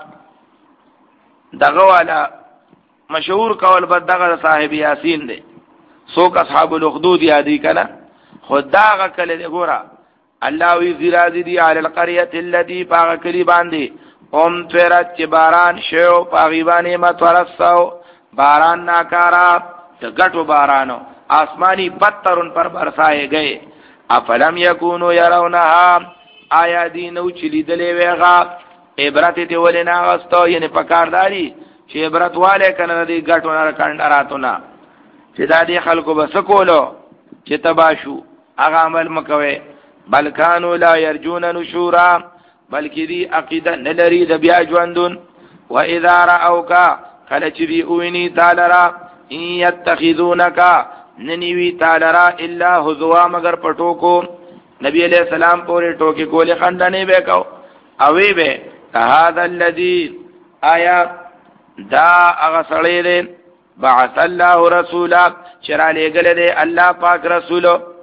دغه والا مشهور قول بد دغه صاحب یاسین دی سوک اصحاب الاخدود یادی کنا خدا غکل دی ګورا الله وی زرازی دی علی القريه التي باغکلی باندې قوم تیرت چې باران شو پاغیبانی متورسو باران ناکارا د غټو بارانو آسمانی پترن پر برسائے گئے افلم یکونو یرونها آیا دی نو چې لیدلې ویغه عبرت دی ولې نه غستو یعنی پکارداري چې عبرت والے کنه دی غټونه کندراتونه چې دا دی خلکو بس کولو چې تباشو هغه عمل مکوي بل کانوا لا يرجون نشورا بلکې دی عقیده نلري د بیا ژوندون و اذا راوک کله چې دی اویني تعالی را ان يتخذونک ننیوی تعالی را الا هزوا مگر پټو کو نبی علیہ السلام پورې ټوکی کولې خندنه وکاو اوی به هذا الذي آیا دا هغه سړی دی بعث الله رسولا چرا لګل دی الله پاک رسول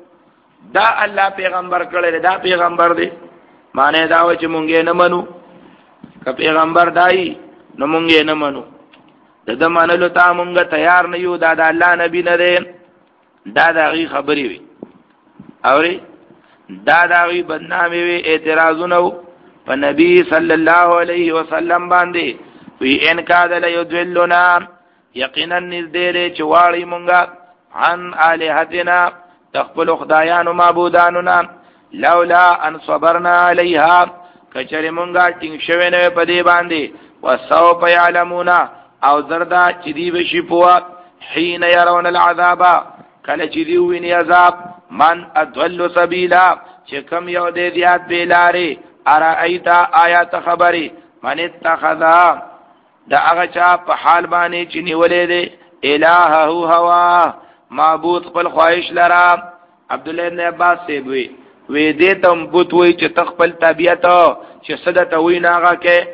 دا الله پیغمبر کړل دا پیغمبر دی معنی دا و چې مونږه نه منو که پیغمبر دای نو مونږه نه منو د د منلو ته مونږه تیار نه یو دا د الله نبی نه دی دا دغه خبرې وي اوري دا دغه بدنامي وي اعتراضونه په نبی صلی الله علیه وسلم باندې وی ان کاد لا یذلنا یقینا نذیر چواړی مونږه عن الہتنا تخبل خدایانو معبوداننا لولا ان صبرنا علیها کچری مونږه ټینګ شوی نه په دې باندې وسوف يعلمون او زردا چې دی بشي پوا حين يرون العذاب کله چې دی ویني عذاب من ادل سبیلا چې کم یو دې دیات بیلاره ارایت آیات خبری من اتخذا دا هغه چا په حال باندې چې نیولې دي الہه هوا معبود خپل خواهش لرا عبد الله ابن عباس سی وی وی دې تم بوت وی چې تخپل طبيعت چې صدت وی ناغه کې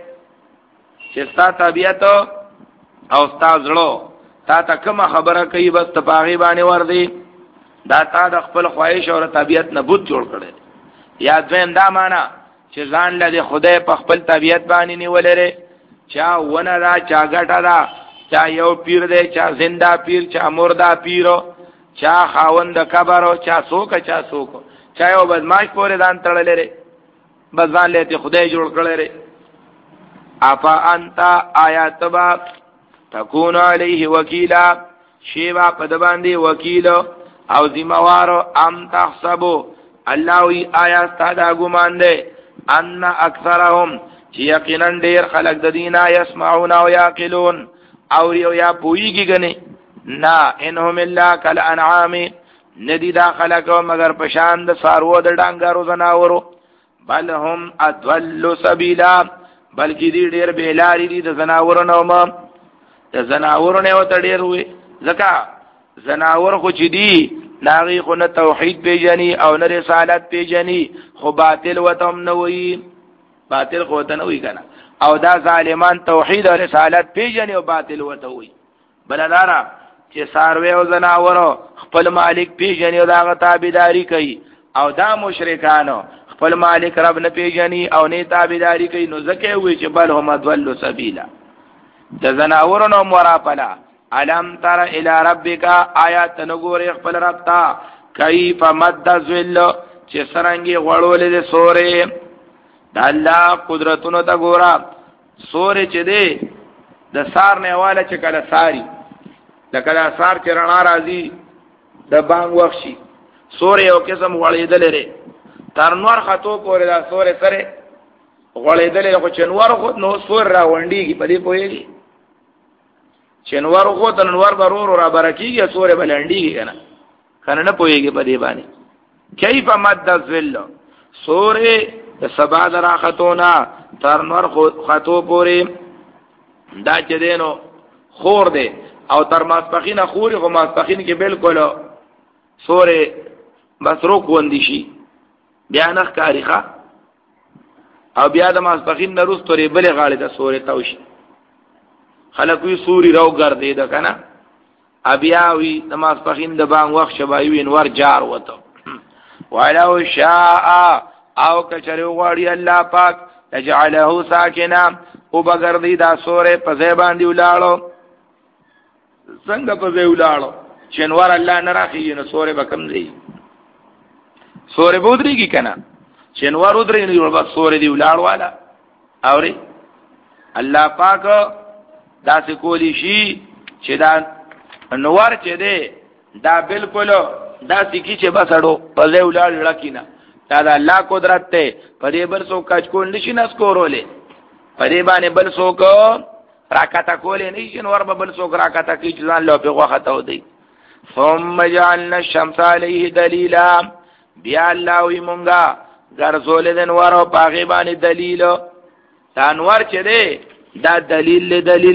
چې ستا طبيعت او ستا زړه تا ته کوم خبره کوي بس ته پاغي باندې ور دي دا تا د خپل خواهش او طبيعت نه بوت جوړ کړي یا ځین دا معنا چې ځان له خدای په خپل طبيعت باندې نیولره چا ونه دا چا غټا دا چا یو پیر دی چا زنده پیر چا مردا پیرو چا خاوند کبرو چا سوک چا سوک چا یو بدمعاش پورې دان تړلې لري بس ځان له خدای جوړ کړل لري اپا انت آیات با تكون علیه وکیلا شیوا پد باندې وکیل او ذمہوارو ام تحسبو الله وی آیا ستاده ګمان دی ان اکثرهم چې یقینا ډیر خلق د دینه يسمعون او یاقلون او یو یا پویږي غني نا انهم الا کل انعام ندی دا خلق مگر پشان د سارو د ډنګارو زناورو بل هم ادل سبیلا بلکې دی ډیر بیلاری دي د زناورو نو ما د زناورو نه وته ډیر وي ځکه زناور خو چې دی ناغي خو نه توحید پیژني او نه رسالت پیژني خو باطل وتم نه وي باطل خو ته نه وي کنه او دا ظالمان توحید او رسالت پیژني او باطل وته وي بلدارا چې ساروي او زناورو خپل مالک پیژني او دا تابعداري کوي او دا مشرکانو خپل مالک رب نه پیژني او نه تابعداري کوي نو ځکه وي چې بل هم ادل سبیلا د زناورو نو مرافلا علم تر الى ربک آیات نګوري خپل رب تا کیف مد ذل چې سرنګي غړولې د سورې د الله قدرتونو ته ګورا سورې چې دی د سار نه چې کله ساری د کله سار چې رڼا راځي د بانګ وخشي سورې او قسم غړېدل لري تر نور خطو پورې دا سورې سره غړېدل خو چنور خو نو سور را وندېږي په دې پوهېږي چنور خو د نور برور را برکیږي سورې بلندېږي کنه کنه نه پوهېږي په دې باندې کیف مد الذل سورې د سبا درا خطونا تر نور خطو پورې دا چې دینو خور دی او تر ماسپخین خوري خو ماسپخین کې بالکل سورې مسروق وندي شي بیا نخ کاریخه او بیا د ماسپخین نروس تورې بلې غاړې ته سورې توشي خلک وی سوري راو ګرځي دا کنه ابیا وی د ماسپخین د بان وخت شبای انور جار وته ولو شاء او کچره غواړي الله پاک تجعله ساکنا او بغردی دا سورې په ځای باندې ولاړو څنګه په ځای ولاړو چنوار الله نه راخی نو سورې بکم دی سورې بودريږي کنه چنوار ودرې نو بس سورې دی ولاړ والا اوري الله پاک دا سکولی شي چې دا نوار چې دی دا بالکل دا سکی چې بسړو په ځای ولاړ لکینه دا د الله قدرت ته په دې بل څوک کچ کول نشي نس کورولې په دې باندې بل څوک راکاته کولې نشي نور به بل څوک راکاته کوي چې ځان له په غوخه ته ودی ثم جعلنا الشمس عليه دليلا بیا الله وی مونږه ګرځولې د انوار او پاغي باندې دلیل دا انوار چې دی دا دلیل له دلیل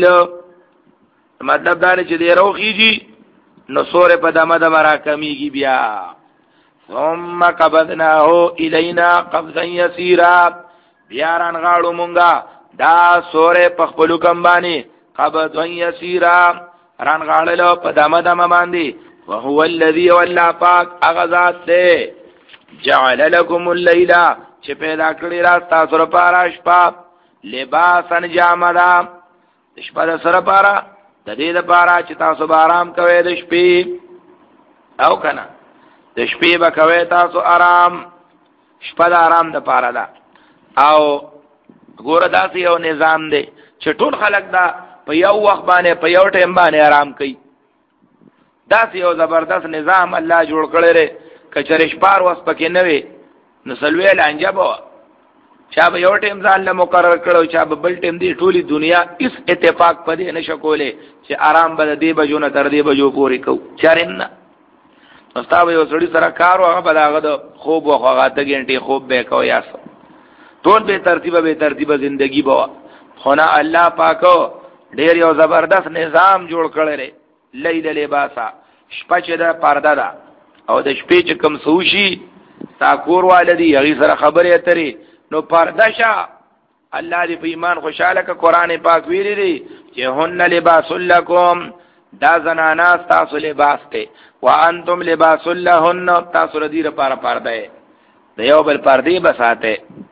مطلب دا چې دی روخیږي نو سورې په دمه د مرا کمیږي بیا ثم قبضناه الینا قبضا یسیرا بیا ران غاړو مونږه دا سورې په خپل کم باندې قبضا یسیرا ران غاړلو په دمه دمه باندې وهو الذي ولا پاک اغذات دے جعل لكم الليل چې پیدا کړی را تاسو لپاره شپه لباسن جامدا شپه د سره لپاره د دې لپاره چې تاسو آرام کوئ د شپې او کنه د شپې به کوئ تاسو آرام شپه د آرام د لپاره ده او ګوره داسې یو نظام دی چې ټول خلک دا په یو وخت باندې په یو ټیم باندې آرام کوي داسې یو زبردست نظام الله جوړ کړی دی کچره شپار وس پکې نه وي نو سلوی لانجه به چا به یو ټیم ځان له مقرر کړو چا به بل ټیم دی ټولي دنیا اس اتفاق پدې نشه کولې چې آرام به دې بجو نه تر دې بجو پورې کو چارین نه استاد یو سړي سره کار هغه به داغه د خوب او هغه ته ګنټي خوب به کو یا ټول به ترتیبه به ترتیبه ژوندۍ بوا خو نه الله پاکو ډېر یو زبردست نظام جوړ کړی دی لیل لباسا شپه چې دا پرده ده او د شپې چې کم سوشي تا کور والدي هغه سره خبرې اترې نو پرده شه الله دې په ایمان خوشاله ک قرآن پاک ویلي دی چې هن لباس لکم دا زنانا تاسو لباس ته وانتم لباس لهن تاسو ردی لپاره پرده دی یو بل پردې بساته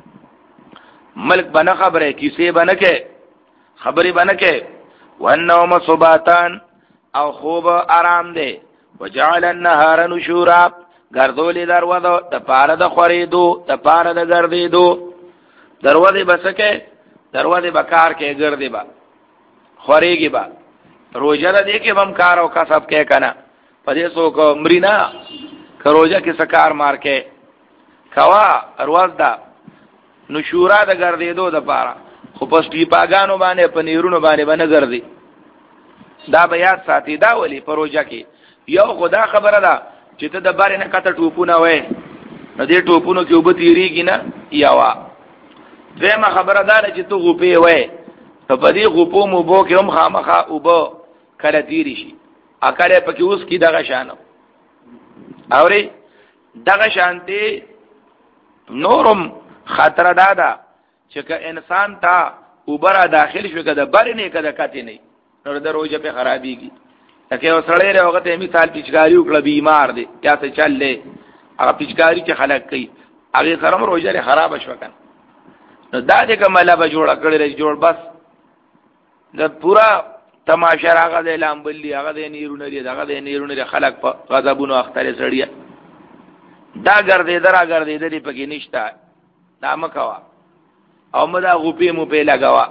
ملک بنه خبره کیسه بنه کې خبرې بنه کې والنوم صباتان او خوب آرام دی وجعل النهار نشورا ګرځولې دروازه د پاره د خورېدو د پاره د ګرځېدو دروازه بسکه دروازه بکار کې ګرځي با خورېږي با روزه دې کې بم کار او کسب کې کنه پدې سو کو مرینا کروجه کې سکار مار کې کوا ارواز دا نشورا د ګرځېدو د پاره خو پس پی پاګانو باندې پنیرونو باندې باندې ګرځي دا بیا ساتي دا ولی پروژه کې یو خدا خبره ده چې ته د بارې نه کته ټوپونه وې نو دې ټوپونو کې وب تیریږي نه یاوا دغه خبره ده چې ته غوپې وې په دې غوپو مو بو کې هم خامخا وب کله تیری شي اکاله پکې اوس کې دغه شانو اوري دغه شانتي نورم خطر دادا چې که انسان تا وبره داخل شو کده بارې نه کده کته نه نو د روزه په خرابېږي لکه یو سړی راغی ته مثال پیچکاری وکړه بیمار دی یا ته چلې هغه پیچکاری چې خلک کوي هغه سره روزه خراب شو کنه نو دا دې کومه به جوړ کړی جوړ بس د پورا تماشا راغی د لامبلی هغه د نیرونه دی هغه د نیرونه خلک په غضبونو اختره سړیا دا ګرځې درا ګرځې دې پکې نشتا دا مکوا او مدا غوپی مو په لگاوا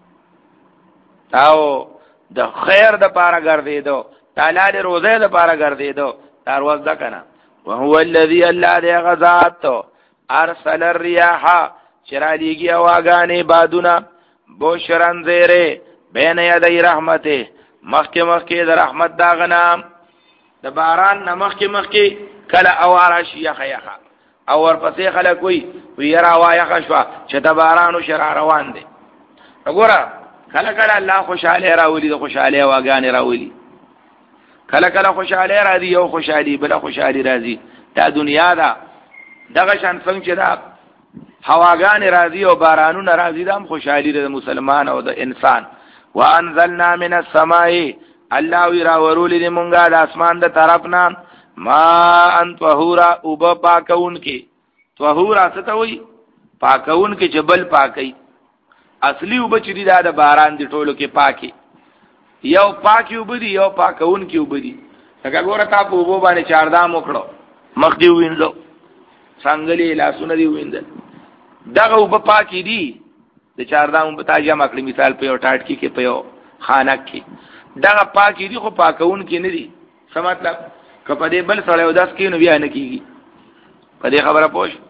او د خیر د پاره ګرځې دو تعالی د روزه د پاره ګرځې دو دروازه ده کنه وهو الذي الله دې غزات ارسل الرياح چرالیږي واغانې بادونه بوشرن زیره بین یدی رحمته مخکې مخکې د رحمت دا غنام د باران نمخکې مخکې کله اواره شي یخه یخه او ورپسې خلک وي ویرا وایخه شو چې د بارانو شرا روان دي وګوره کله کله الله خوشاله راولي د خوشاله واغانې راولي کله کله خوشاله راځي یو خوشالي بل خوشالي راځي دا دنیا دا دغه شان څنګه چې دا هواګانې راځي او بارانونه راځي دا هم خوشالي د مسلمان او د انسان وانزلنا من السماء الله ویرا ورولې مونږه د اسمان د طرفنا ما ان طهورا او با پاکون کې طهورا څه ته وایي پاکون کې جبل پاکي اصلي وبچري دا د باران دی ټولو کې پاکي یو پاکي وبدي یو پاکون کې وبدي څنګه ګوره تا په وبو باندې چاردام وکړو مخ دی وینځو څنګه لاسونه دی وینځل دغه وب پاکي دي د چاردام په تاجه مکړي مثال په یو ټاټ کې کې په یو خانک کې دغه پاکي دي خو پاکون کې نه دي څه مطلب کپدې بل سره وداس کې نو بیا نه کیږي په دې خبره پوښ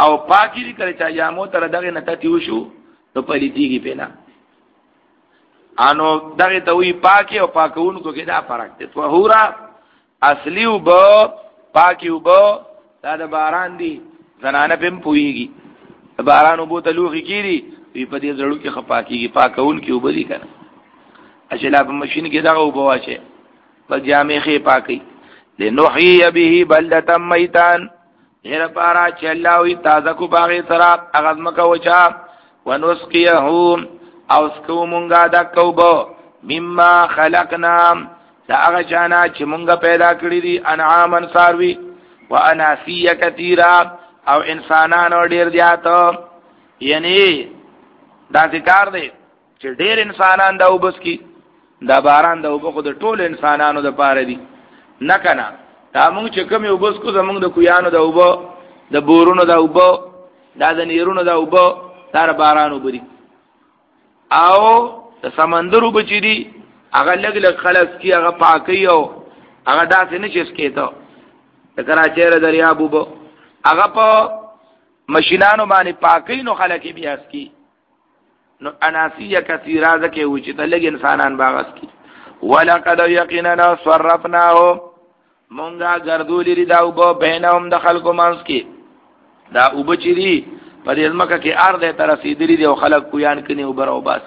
او پاکی دی کړي چې جامو تر دغه نته وشو نو پلیتیږي پینا انو دغه ته وی پاکی او پاکونکو کې دا فرق دی. طهورا اصلي او بو پاکی او بو دا د باران دی زنانه پم پويږي باران او بو ته لوخي کیږي وی په دې زړو کې خپاکیږي پاکون کې وبدي کنه اچلا په ماشين کې دا او بو واشه په جامې خې پاکي لنحيي به بلدة ميتان هر پارا چې الله وی تازه کو باغې سره اغزم کا وچا ونسقيه او سکو مونږه دا کوبو مما خلقنا دا هغه جانا چې مونږه پیدا کړی دي انعامن ساروي واناسیه کثیرا او انسانانو ډیر زیات یعنی دا ذکر دی چې ډیر انسانان دا وبس کی دا باران دا وبخو د ټول انسانانو د پاره دي نه کنه دا مونږ چې کوم وبس کو زمونږ د کویانو دا وبو د بورونو دا وبو دا د نیرونو دا وبو تر بارانو بری او د سمندرو بچی هغه لګ لګ خلاص کی هغه پاکی او هغه داسې نه چس کېته د کراچۍ ر دریاب وبو هغه په ماشینانو باندې پاکی نو خلک بیا اسکی نو اناسیه کثیره ځکه و چې تلګ انسانان باغس کی ولقد یقینا صرفناه مونږه ګرځولې ری دا وبو بینهم د خلکو مانس کی دا وبچی دی په دې ځمکه کې ارده تر رسیدلی دی او خلک کویان کني او برو باسي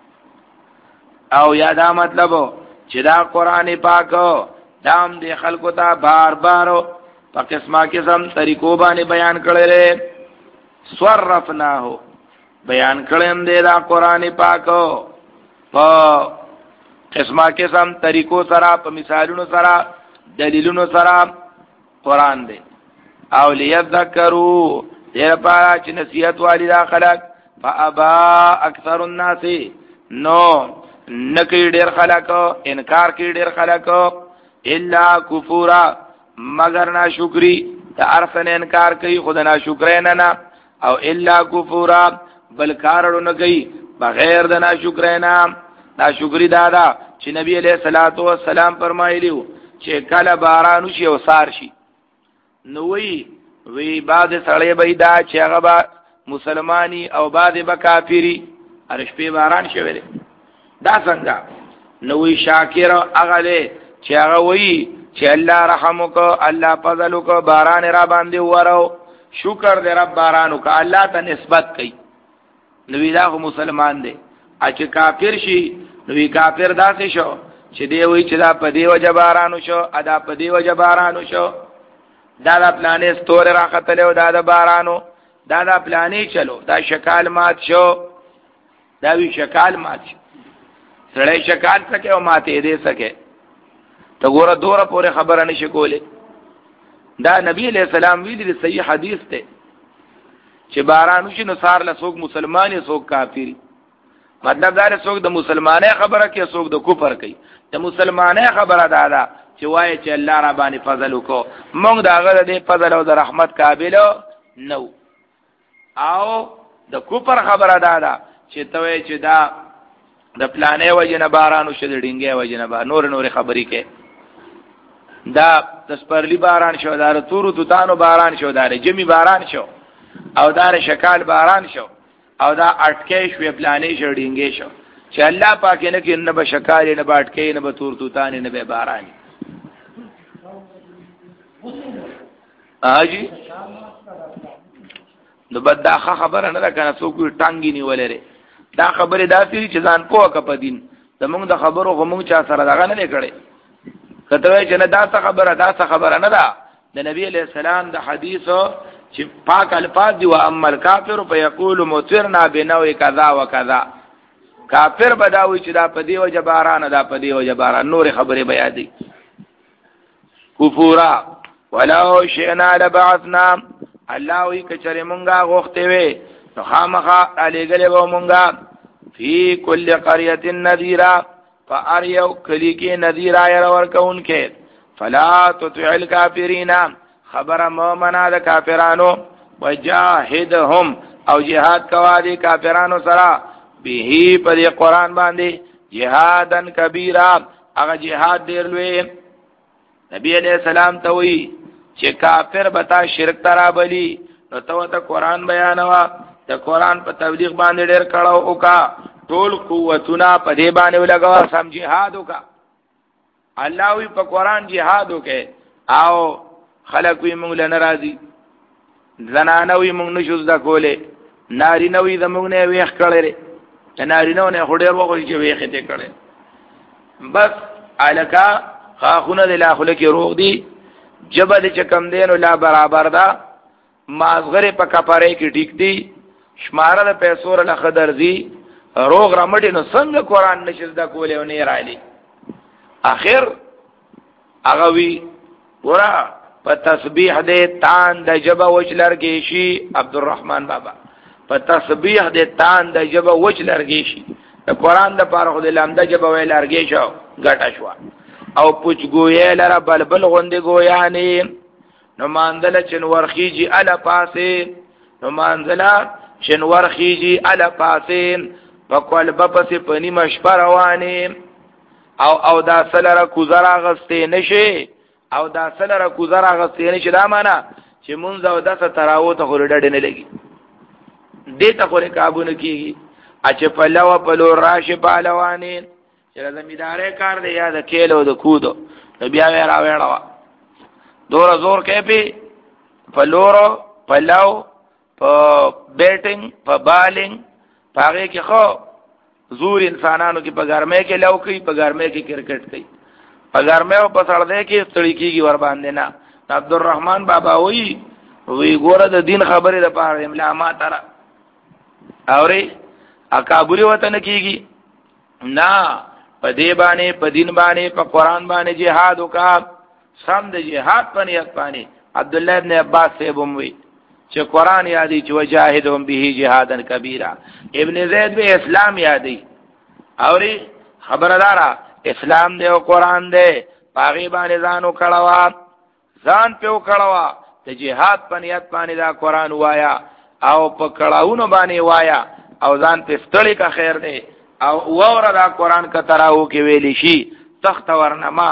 او یادا مطلب چې دا قران پاک دام دې خلکو ته بار بار په قسمه قسم طریقو باندې بیان کړل صرفناه بیان کړم دې دا قران پاک په قسمه قسم طریقو سره په مثالونو سره دلیلونو سره قران دې او ليذكروا دیر پارا چی نصیحت والی دا خلق فابا اکثر الناس نو نکی دیر خلق انکار کی دیر خلق الا کفورا مگر نا شکری تا ارسن انکار کی خود نا شکریننا او الا کفورا بلکارڑو نکی بغیر دا نا شکرینا نا شکری دادا چی نبی علیہ السلام فرمائلیو چی کل بارانو شی و سار شی نوی وی بعد سړی به دا چې هغه به مسلمانی او بعد به کافری ارشپې باران شوی دی دا څنګه نو وی شاکر هغه دی چې هغه وی چې الله رحم وکړه الله فضل وکړه باران را باندې ورو شکر دې رب باران وکړه الله ته نسبت کوي نو وی دا مسلمان دی چې کافر شي نو وی کافر داسې شو چې دی وی چې دا په دی وجه بارانو شو ادا په دی وجه بارانو شو دا دا پلانې ستوره را خطلو دا دا بارانو دا دا پلانې چلو دا شکال مات شو دا وی شکال مات شو سړی شکال سکے او ماتې دې سکے ته ګوره دوره پورې خبره نشي کوله دا نبی علیہ السلام ویلي دی صحیح حدیث ته چې بارانو شي نو سار له څوک مسلمان څوک کافری مطلب دا څوک د مسلمانۍ خبره کوي څوک د کفر کوي د مسلمانۍ خبره دا ده چې وایي چې الله را باندې فضل وکړو موږ دا غره دې فضل او د رحمت قابل نو او د کفر خبره دا ده چې توې چې دا د پلانې وجنه بارانو شد ډینګې وجنه با نور نور خبرې کې دا د سپرلی باران شو دا تورو توتانو باران شو دا جمی باران شو او دا شکال باران شو او دا اٹکې شو پلانې شو ډینګې شو چې الله پاک نه کې نه به شکال نه به اٹکې نه به تور توتان نه به باران اجي نو بد دا خبره نه ده کنه څوک ټانګي نیولې دا خبره داسې چې ځان پوه کپدین زمونږ د خبرو غمون چا سره دغه نه کړي کته چې نه دا څه خبره دا څه خبره نه ده د نبی علیہ السلام د حدیثو چې پاک الفاظ دی او اما الکافر فیقول مطرنا بنو کذا وکذا کافر بداوي چې دا په دی وجه باران دا په دی وجه باران نور خبره بیا دي کفورا ولو شئنا لبعثنا الله وی کچره مونږه غوښته وي نو خامخا علی گله و مونږه فی کل قريه نذیرا فاریو کلی کې نذیر ایر ورکون کې فلا تطع الکافرین خبر مومنا د کافرانو وجاهدهم او جهاد کوا دي کافرانو سره به په قرآن باندې جهادن کبیره هغه جهاد ډیر لوی نبی علیہ السلام ته وی چې کافر بتا شرک ترا بلی نو ته ته قرآن بیانوا ته قرآن په تبلیغ باندې ډېر کړه او کا ټول قوتونه په دې باندې ولګوا سم جهاد وکا الله وی په قرآن جهاد وکي او خلق وی مونږ له ناراضي زنانه وی مونږ نشو زده کوله ناری نو وی زمونږ نه ویخ کړي ناری نو نه خډیر وغوړي چې ویخ ته کړي بس الکا خاخونه د لاخله کې روغ دي جبل چې کم دین ولا برابر دا مازغره په کپاره کې ټیک دي شماره د پیسو له خدر دي روغ رمټي نو څنګه قرآن نشي زده کوله او نه رالي اخر هغه وی ورا په تسبیح دې تان د جبا وچلرګي شي عبدالرحمن بابا په تسبیح دې تان د جبا وچلرګي شي د قرآن د پاره خو د لامده جبا ویلرګي شو ګټه شو او پوچ ګویا لره بلبل غوندې ګویانې نو مانځله چنورخیږي اله پاسې نو مانځله چنورخیږي اله پاسې په قلبه پسې پنی مشپه روانې او او دا سلره کوزرا غستې نشي او دا سلره کوزرا غستې نشي دا معنا چې مونږ او داسه تراو ته خورډ نه لګي دې ته خورې کابو نه کیږي اچ په لوا په لور راشه پهلوانې چې زمیدارې کار دی یا د کېلو د کودو بیا وې را وېړوا دور زور کې په پلورو پلاو په بیټینګ په بالینګ پاره کې خو زور انسانانو کې په ګرمه کې لو کوي په ګرمه کې کرکټ کوي په ګرمه او په سړدې کې ستړي کیږي ور باندې نه عبدالرحمن بابا وی وی ګوره د دین خبره د پاره املا ما ترا اوري اکابوري وطن کیږي نه په دې باندې په دین باندې په قران باندې jihad وکا سم د jihad په نیت باندې عبد الله ابن عباس سے بوموي چې قران یادي چې وجاهدهم به جهادن کبیره ابن زید به اسلام یادي اوري خبردارا اسلام دی او قران دی پاغي باندې ځانو کړهوا ځان په کړهوا د jihad په نیت باندې دا قران وایا او په کړهونو باندې وایا او ځان په ستړي کا خیر دی او وره دا قران کا تراو کې ویلی شي تخت ورنما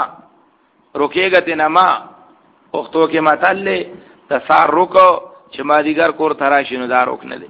رکیګت نما پښتو کې متل تسار رکو چې ما دیګر کور تراشي نو دا روک نه دي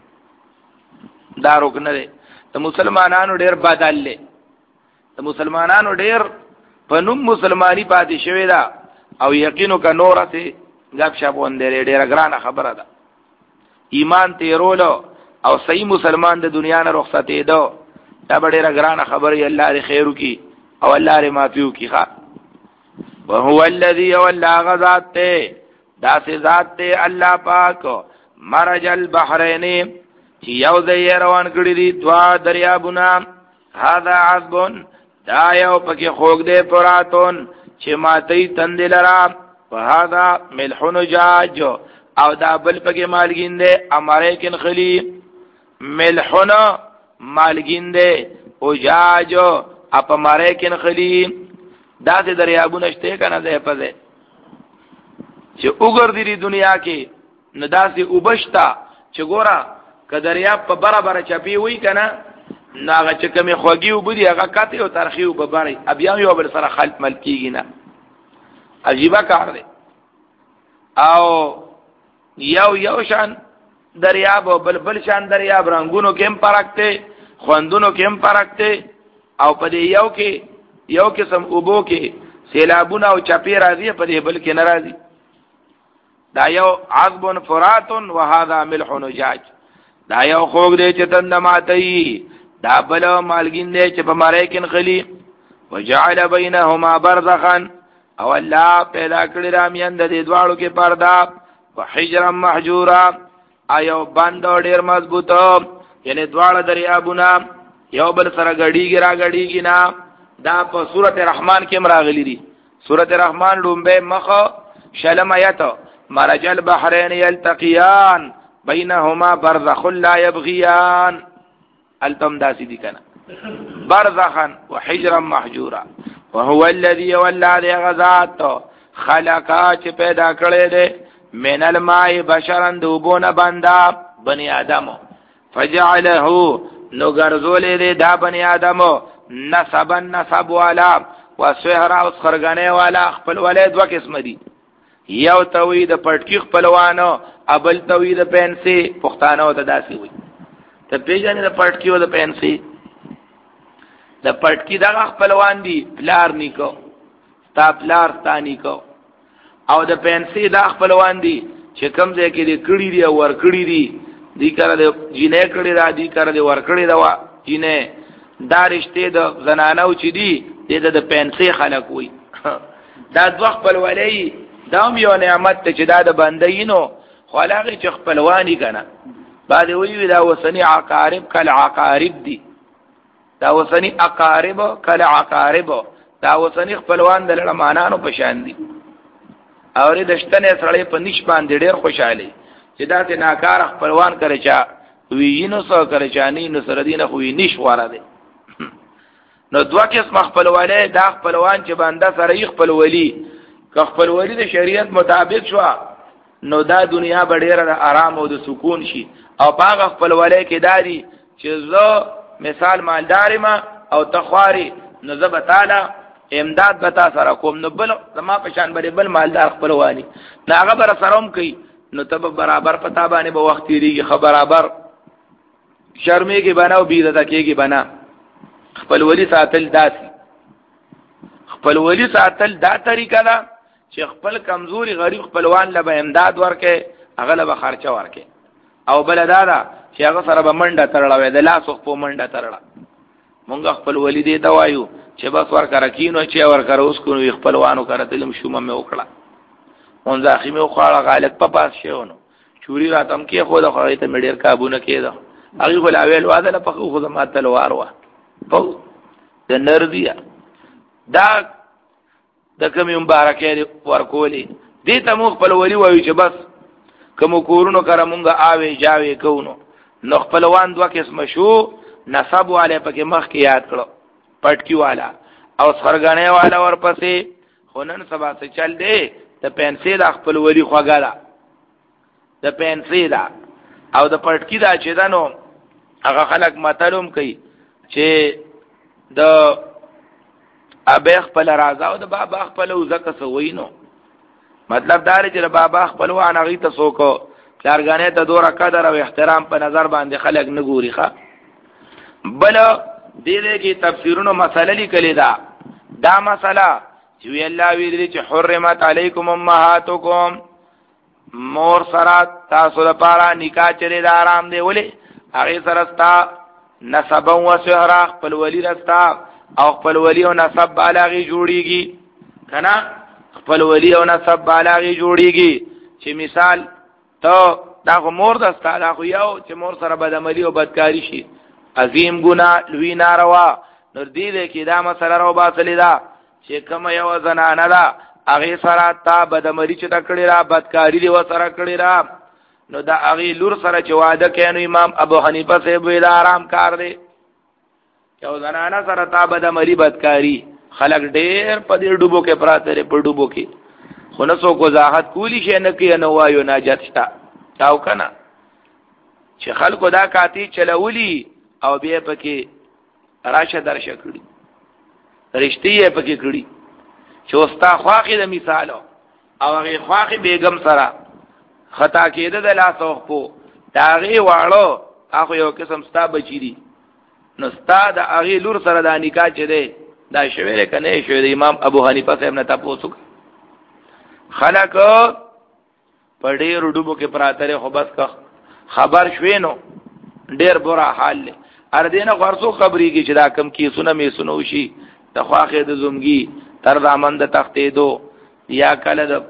دا روک نه دي ته مسلمانانو ډېر بدل لې ته مسلمانانو ډېر په نوم مسلمانی پاتې شوی دا او یقینو کا نورته غاب شابون دې ډېر ګرانه خبره ده ایمان تیرولو او صحیح مسلمان د دنیا نه رخصتې دو دا ډېر ګرانه خبره الله دې خیر وکي او الله دې معافي وکي ښا وهو الذي ولا غذات دا سي ذات ته الله پاک مرج البحرين چې یو ځای روان کړی دي دوا دریابونه هاذا عذب دا یو پکې خوګ دې پراتون چې ماتې تندلرا وهذا ملح نجاج او دا بل پکې مالګین دې امریکن خلی ملحنا مالګین دې اوجاج اپ امریکن خلی دا دې دریابونه شته کنه ده پځه چې وګرځي دی دنیا کې نداسي وبشتا چې ګورا کدریاب په برابر چپی وای کنه ناغه چې کمی خوږی وبدي هغه کاته او ترخی وببري ابیا یو بل سره خلط ملکیږي نه عجیب کار دی او یو یو شان دریاب او بل بل شان دریاب رنگونو کې هم پرکته خوندونو کې هم پرکته او په دې یو کې یو قسم اوبو کې سیلابونه او چپی راځي په دې بل کې ناراضي دا یو عذب فرات وهذا ملح نجاج دا یو خوګ دې چې تند ماتي دا بل مالګین دې چې په ماره کې خلی وجعل بينهما برزخا او الله پیدا کړی رامیان د دې دواړو کې پردا وحجرا محجورا ایو بند ډیر مضبوطه یعنی دواړه دریابونه یو بل سره غړیږي را غړیږي نه دا په سورته رحمان کې مراغلی دي سورته رحمان لومبه مخ شلم آیت مرج البحرين يلتقيان بينهما برزخ لا يبغيان التم داسي دي کنه برزخا وحجرا محجورا وهو الذي ولى غزات خلقا چې پیدا کړی دی من الماء بشرا دوبونه بندا بني ادم فجعله نو ګرځولې دی دا بني ادم نسبا نسب والا وسهرا او خرغنه والا خپل ولید وکسم دي یو توی د پټکی خپلوانو ابل توی د پنسي پښتانه وته داسي وي ته پیژنې د پټکی او د پنسي د پټکی دغه خپلوان دي پلار نیکو تا پلار تا نیکو او د پنسي د خپلوان دي چې کوم ځای کې دې کړي دي او ور کړي دي دې کړه د جینې کړي را دي کړه د ور کړي دا وا جینې دا رشته د زنانو چې دي دې د پنسي خلک وي دا دوه خپلوالي دا یو نعمت ته چې دا د بندینو خو هغه چې خپلوانی کنه بعد وی دا وسنی عقارب کل عقارب دي دا وسنی اقارب کل عقارب دا وسنی خپلوان د لړمانانو په شان دي اور د شتنه سره په نش باندې ډېر خوشاله چې دا ته ناکار خپلوان کړي چا وینو سره کړي چا نه نو سره دینه خو نش واره دي نو دوه قسم خپلواله دا خپلوان چې بنده سره یې خپل ولی که خپل ولی د شریعت مطابق شو نو دا دنیا ډېره د آرام او د سکون شي او باغ خپل ولی کې دادی چې زه مثال مالدار ما او تخواري نو زه تعالی امداد بتا سره کوم نو بل زما په شان بل بل مالدار خپلوانی ناغه بر سروم کوي نو تب برابر پتا باندې به وخت لري خبر برابر شرمې کې بناو بیرته کېږي بنا خپل ولی ساتل داسي خپل ولی ساتل دا طریقه ده چې خپل کمزوري غریب خپلوان له امداد ورکه هغه له خرچه ورکه او بل دا ده چې هغه سره به منډه ترړوي د لاس په منډه ترړه مونږ خپل ولی دې ته وایو چې بس ورکره کینو چې ورکره اوس کو خپلوانو کړه تلم شومه مې وکړه مونږ اخی مې وخاړه غالط په پاس شهونو چوری راتم کې خو د خو ته مډیر کابونه کېده هغه ول اویل واده په خو زما تلوار وا په د نردیا دا د کوم مبارکه ورکولې دې ته مو خپل ولی وایو چې بس کوم کورونو کرا مونږه آوي جاوي کوونو نو خپلوان دوه قسم شو نسب والے پکې مخ کې یاد کړو پټکی والا او سرګنې والا ورپسې خونن سبا څه چل دی د پنسي د خپل ولی خوګاله د پنسي دا او د پټکی دا چې دانو هغه خلک متلوم کوي چې د ابي خپل راځه او د بابا خپل وزکه سوینو مطلب دا چې د بابا خپل وانه غي ته سوکو پلارګانې ته دوره قدر او احترام په نظر باندې خلک نه ګوري ښا بل دې دې کې تفسیرونو مسله لیکلې ده دا مسله چې وی الله ویلي چې حرمت علیکم امهاتکم مور سره تاسو لپاره نکاح چره د آرام دی ولې هغه سره ستا نسب او سهرا خپل ولی رستا او خپل ولی او نسب بالاغي جوړيږي کنه خپل ولی او نسب بالاغي جوړيږي چې مثال ته دا مور دستا دا خو یو چې مور سره بدعملی او بدکاری شي عظیم ګناه لوی ناروا نور دې دې کې دا مسله راو باسلې دا چې کوم یو زنانه دا هغه سره تا بدعملی چې تکړه را بدکاری دی و سره کړی را نو دا هغه لور سره چې واده کینو امام ابو حنیفه صاحب ویل آرام کار دی یو زنانه سره تا بدعملی بدکاری خلق ډېر په دې ډوبو کې پراته په ډوبو کې خو نه څوک وضاحت کولی شي نه کوي نه وایو ناجت شتا تاو کنه چې خلکو دا کاتی چلولی او بیا پکې راشه درشه کړی رښتیا پکې کړی چې وستا خواخې د مثالو او هغه خواخې بیگم سره خطا کېده د لاس او خپو داغه واړو هغه یو قسم ستا بچی دي نو ستا د هغه لور سره د نکاح چي دی دا شویل کنه شوی د امام ابو حنیفه صاحب نه تاسو خلک په ډېر ډوبو کې پراته خو بس کا خبر شوي نو ډېر بورا حال له ار دینه ورسو خبري کې چې دا کم کې سونه می سنو شي د خواخې د زمګي تر دامن د تختې دو یا کله د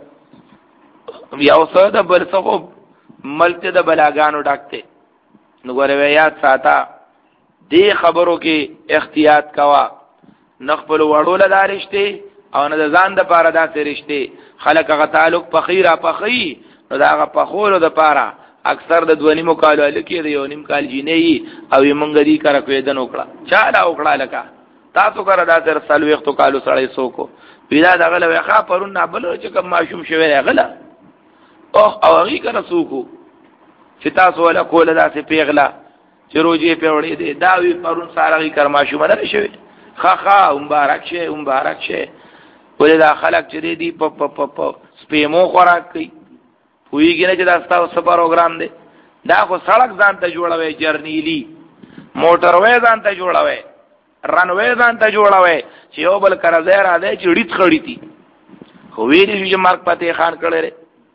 یا اوسه د برسو ملته د بلاګانو ډاکته نو غره یاد ساته دې خبرو کې احتیاط کوا نخپل وړو لدارشته او نه ځان د پاره دا سرشته خلک غ تعلق فخیره فخی نو دا غ فخور د پاره اکثر د دونی مقالو لکه د یو نیم کال جینې او یمنګ دی کار کوي د نوکړه چا دا وکړه لکه تاسو کړه دا تر سلويختو کالو سړی سوکو پیدا دغه له ښا پرون نه بل چې کوم ماشوم شوی غلا او او هغه کړه سوکو چې تاسو ولا کول دا سه پیغلا چې روزي په وړي دی دا وی پرون سارغي کړه ماشوم نه شوی خا خا مبارک شه مبارک شه ولې دا خلک چې دی په په په سپیمو خوراک کوي ویږي نه چې دا ستاسو پروګرام دی دا خو سړک ځان ته جوړوي جرنیلی موټر وې ځان ته جوړوي رن وې ځان ته جوړوي چې یو بل کړه زه را دی چې ډیت خړی دي خو ویلی چې مرګ پته خان کړي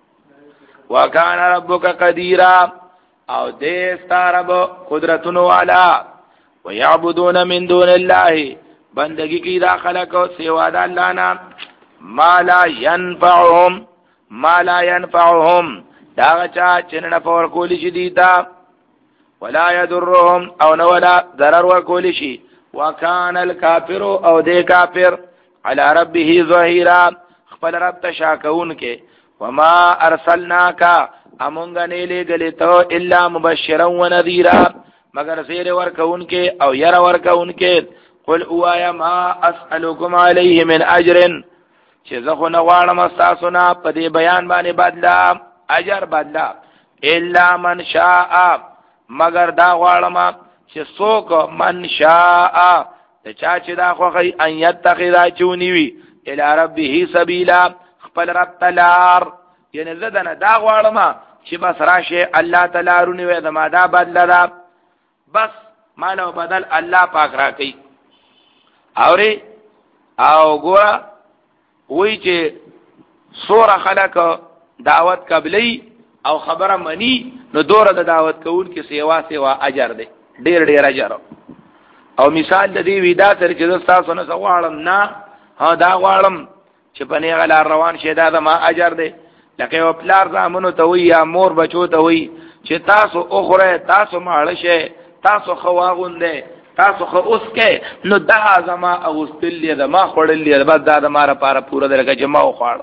وکانه ربک قدیرا او دې ستارب قدرتونو والا ويعبدون من دون الله بندگی کی دا خلق سوا د الله نه ما لا ينفعهم ما لا ينفعهم دا چا چنه پور کولی شي دیتا ولا يضرهم او نو ولا ضرر ور کولی شي وکان الکافر او دې کافر على ربه ظهيرا خپل رب تشاکون کې وما ارسلناک امونګ نه لګلې ته الا مبشرا ونذيرا مگر زیر ورکون کې او ير ورکون کې قل اوایا ما اسالکم علیه من اجر چې زه خو نه غواړم تاسو نه په دې بیان باندې بدلا اجر بدلا الا من شاء مگر دا غواړم چې څوک من شاء ته چا چې دا خو غي ان يتخذا چونیوي الى ربه سبیلا خپل رب تلار یعنی زدن دا غواړم چې بس راشه الله تعالی رونی وې دا ما دا بدلا دا بس مالو بدل الله پاک را کوي اوري او ګورا وای چې سوره خلق دعوت قبلی او خبره منی نو دوره د دعوت کوون کې سیوا سیوا اجر دی ډیر ډیر اجر او مثال د دې ویدا تر چې تاسو نه غواړم نه ها دا غواړم چې په نه غلا روان شه دا ما اجر دی لکه یو پلار زامنو ته وی یا مور بچو ته وی چې تاسو اخره تاسو ماړه شه تاسو خواغونده تاسو خو اوس کې نو دا زما اغوستلې دا ما خړلې بس دا د ماره پاره پوره درګه جما وخاړ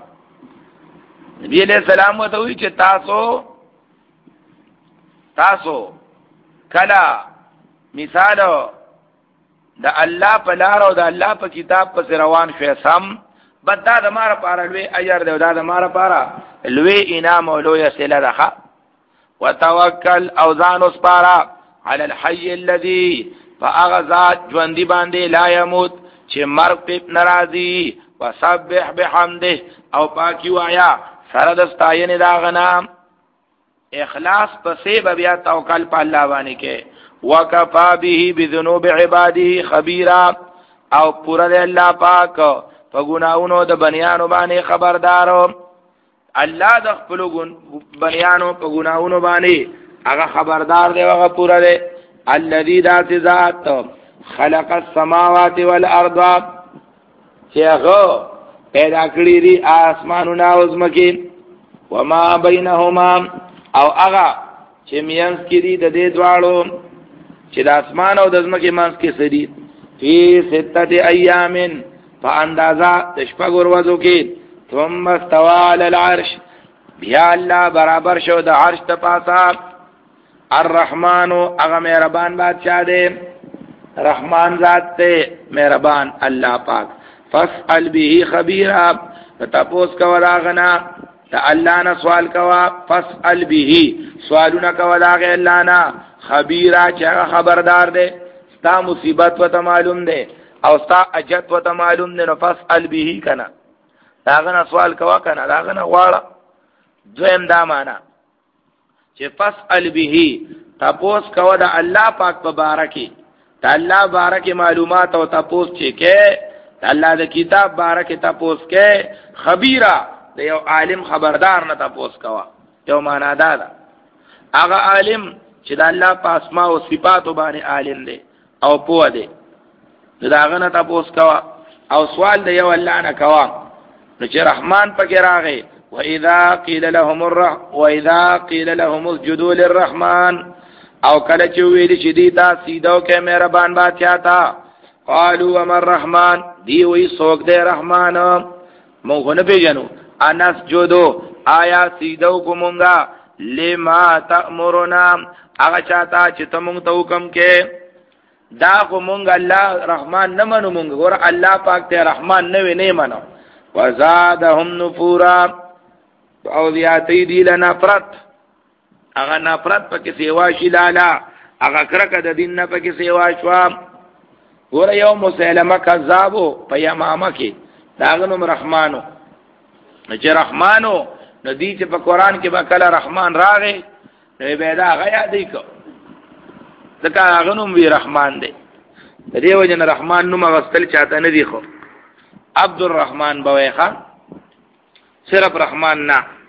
نبی علیہ السلام ته وی چې تاسو تاسو کلا مثال د الله په لار او د الله په کتاب په روان شوي سم بد دا د ماره پاره لوی اجر دی دا د ماره پاره لوی انعام او لوی سله ده وتوکل او ځان اوس پاره على الحي الذي فاغذات ژوندۍ باندې لا يموت چې مرګ په ناراضي وسبح بحمده او پاکي وایا سره د ستاینې دا غنا اخلاص پسې بیا توکل په الله باندې کې وکفا به بذنوب عباده خبيرا او پورا د الله پاک په ګناونو د بنیانو باندې خبردار الله د خپل بنیانو په ګناونو باندې هغه خبردار دی هغه پورا دی الذي ذات ذات خلق السماوات والارض چې هغه پیدا کړی دي اسمانونه او زمکه وما بينهما او هغه چې میانس کې دي د دې دواړو چې د اسمان او د زمکه مانس کې سړي فی سته ایام فاندازا د شپږ ورځو کې ثم استوى على العرش بیا الله برابر شو د عرش ته پاسه الرحمن اغه مهربان بادشاہ دے رحمان ذات تے مهربان الله پاک فاسأل به خبيرا تپوس کا وراغنا تا الله نه سوال کوا فاسأل به سوالونه کا وراغ الله نه خبيرا چې خبردار دے ستا مصیبت و معلوم دے او ستا اجت و معلوم دے نو فاسأل به کنا داغه نه سوال کوا کنا داغه نه غواړه دویم دا معنا چې فاسأل به تپوس کو دا الله پاک په بارکی ته الله بارکی معلومات او تپوس چې کې الله د کتاب بارکی تپوس کې خبيرا د یو عالم خبردار نه تپوس کوا یو معنا دا ده هغه عالم چې د الله په اسماء او صفات باندې عالم دی او پوه دی داغه نه تپوس کوا او سوال دی یو الله نه کوا چې رحمان پکې راغی وَإِذَا قِيلَ لَهُمُ الرَّحْمَنُ وَإِذَا قِيلَ لَهُمُ اسْجُدُوا لِلرَّحْمَنِ او کله چې ویل شي دی تا سیدو کې مهربان بادشاہ تا قالوا وما الرحمن دی وی سوک دے رحمان مونږ نه پیژنو انس جودو آیا سیدو کومنګا لما تأمرنا هغه چاته چې تمونږ ته حکم کې دا کومنګ الله رحمان نه منو مونږ ګور الله پاک ته رحمان نه وی نه منو وزادهم نفورا او زیاتی دی لنفرت اغا نفرت پا کسی واشی لالا اغا کرک دا دین نا پا کسی واشوا گورا یو مسلمه کذابو پا یمامه کی داغنم رحمانو چې رحمانو ندی چې په قران کې به کله رحمان راغی نو به دا غیا دی کو ځکه هغه نوم وی رحمان دی د دې وجه نه رحمان نوم غستل چاته نه دی خو عبد الرحمن بويخه صرف رحمان نه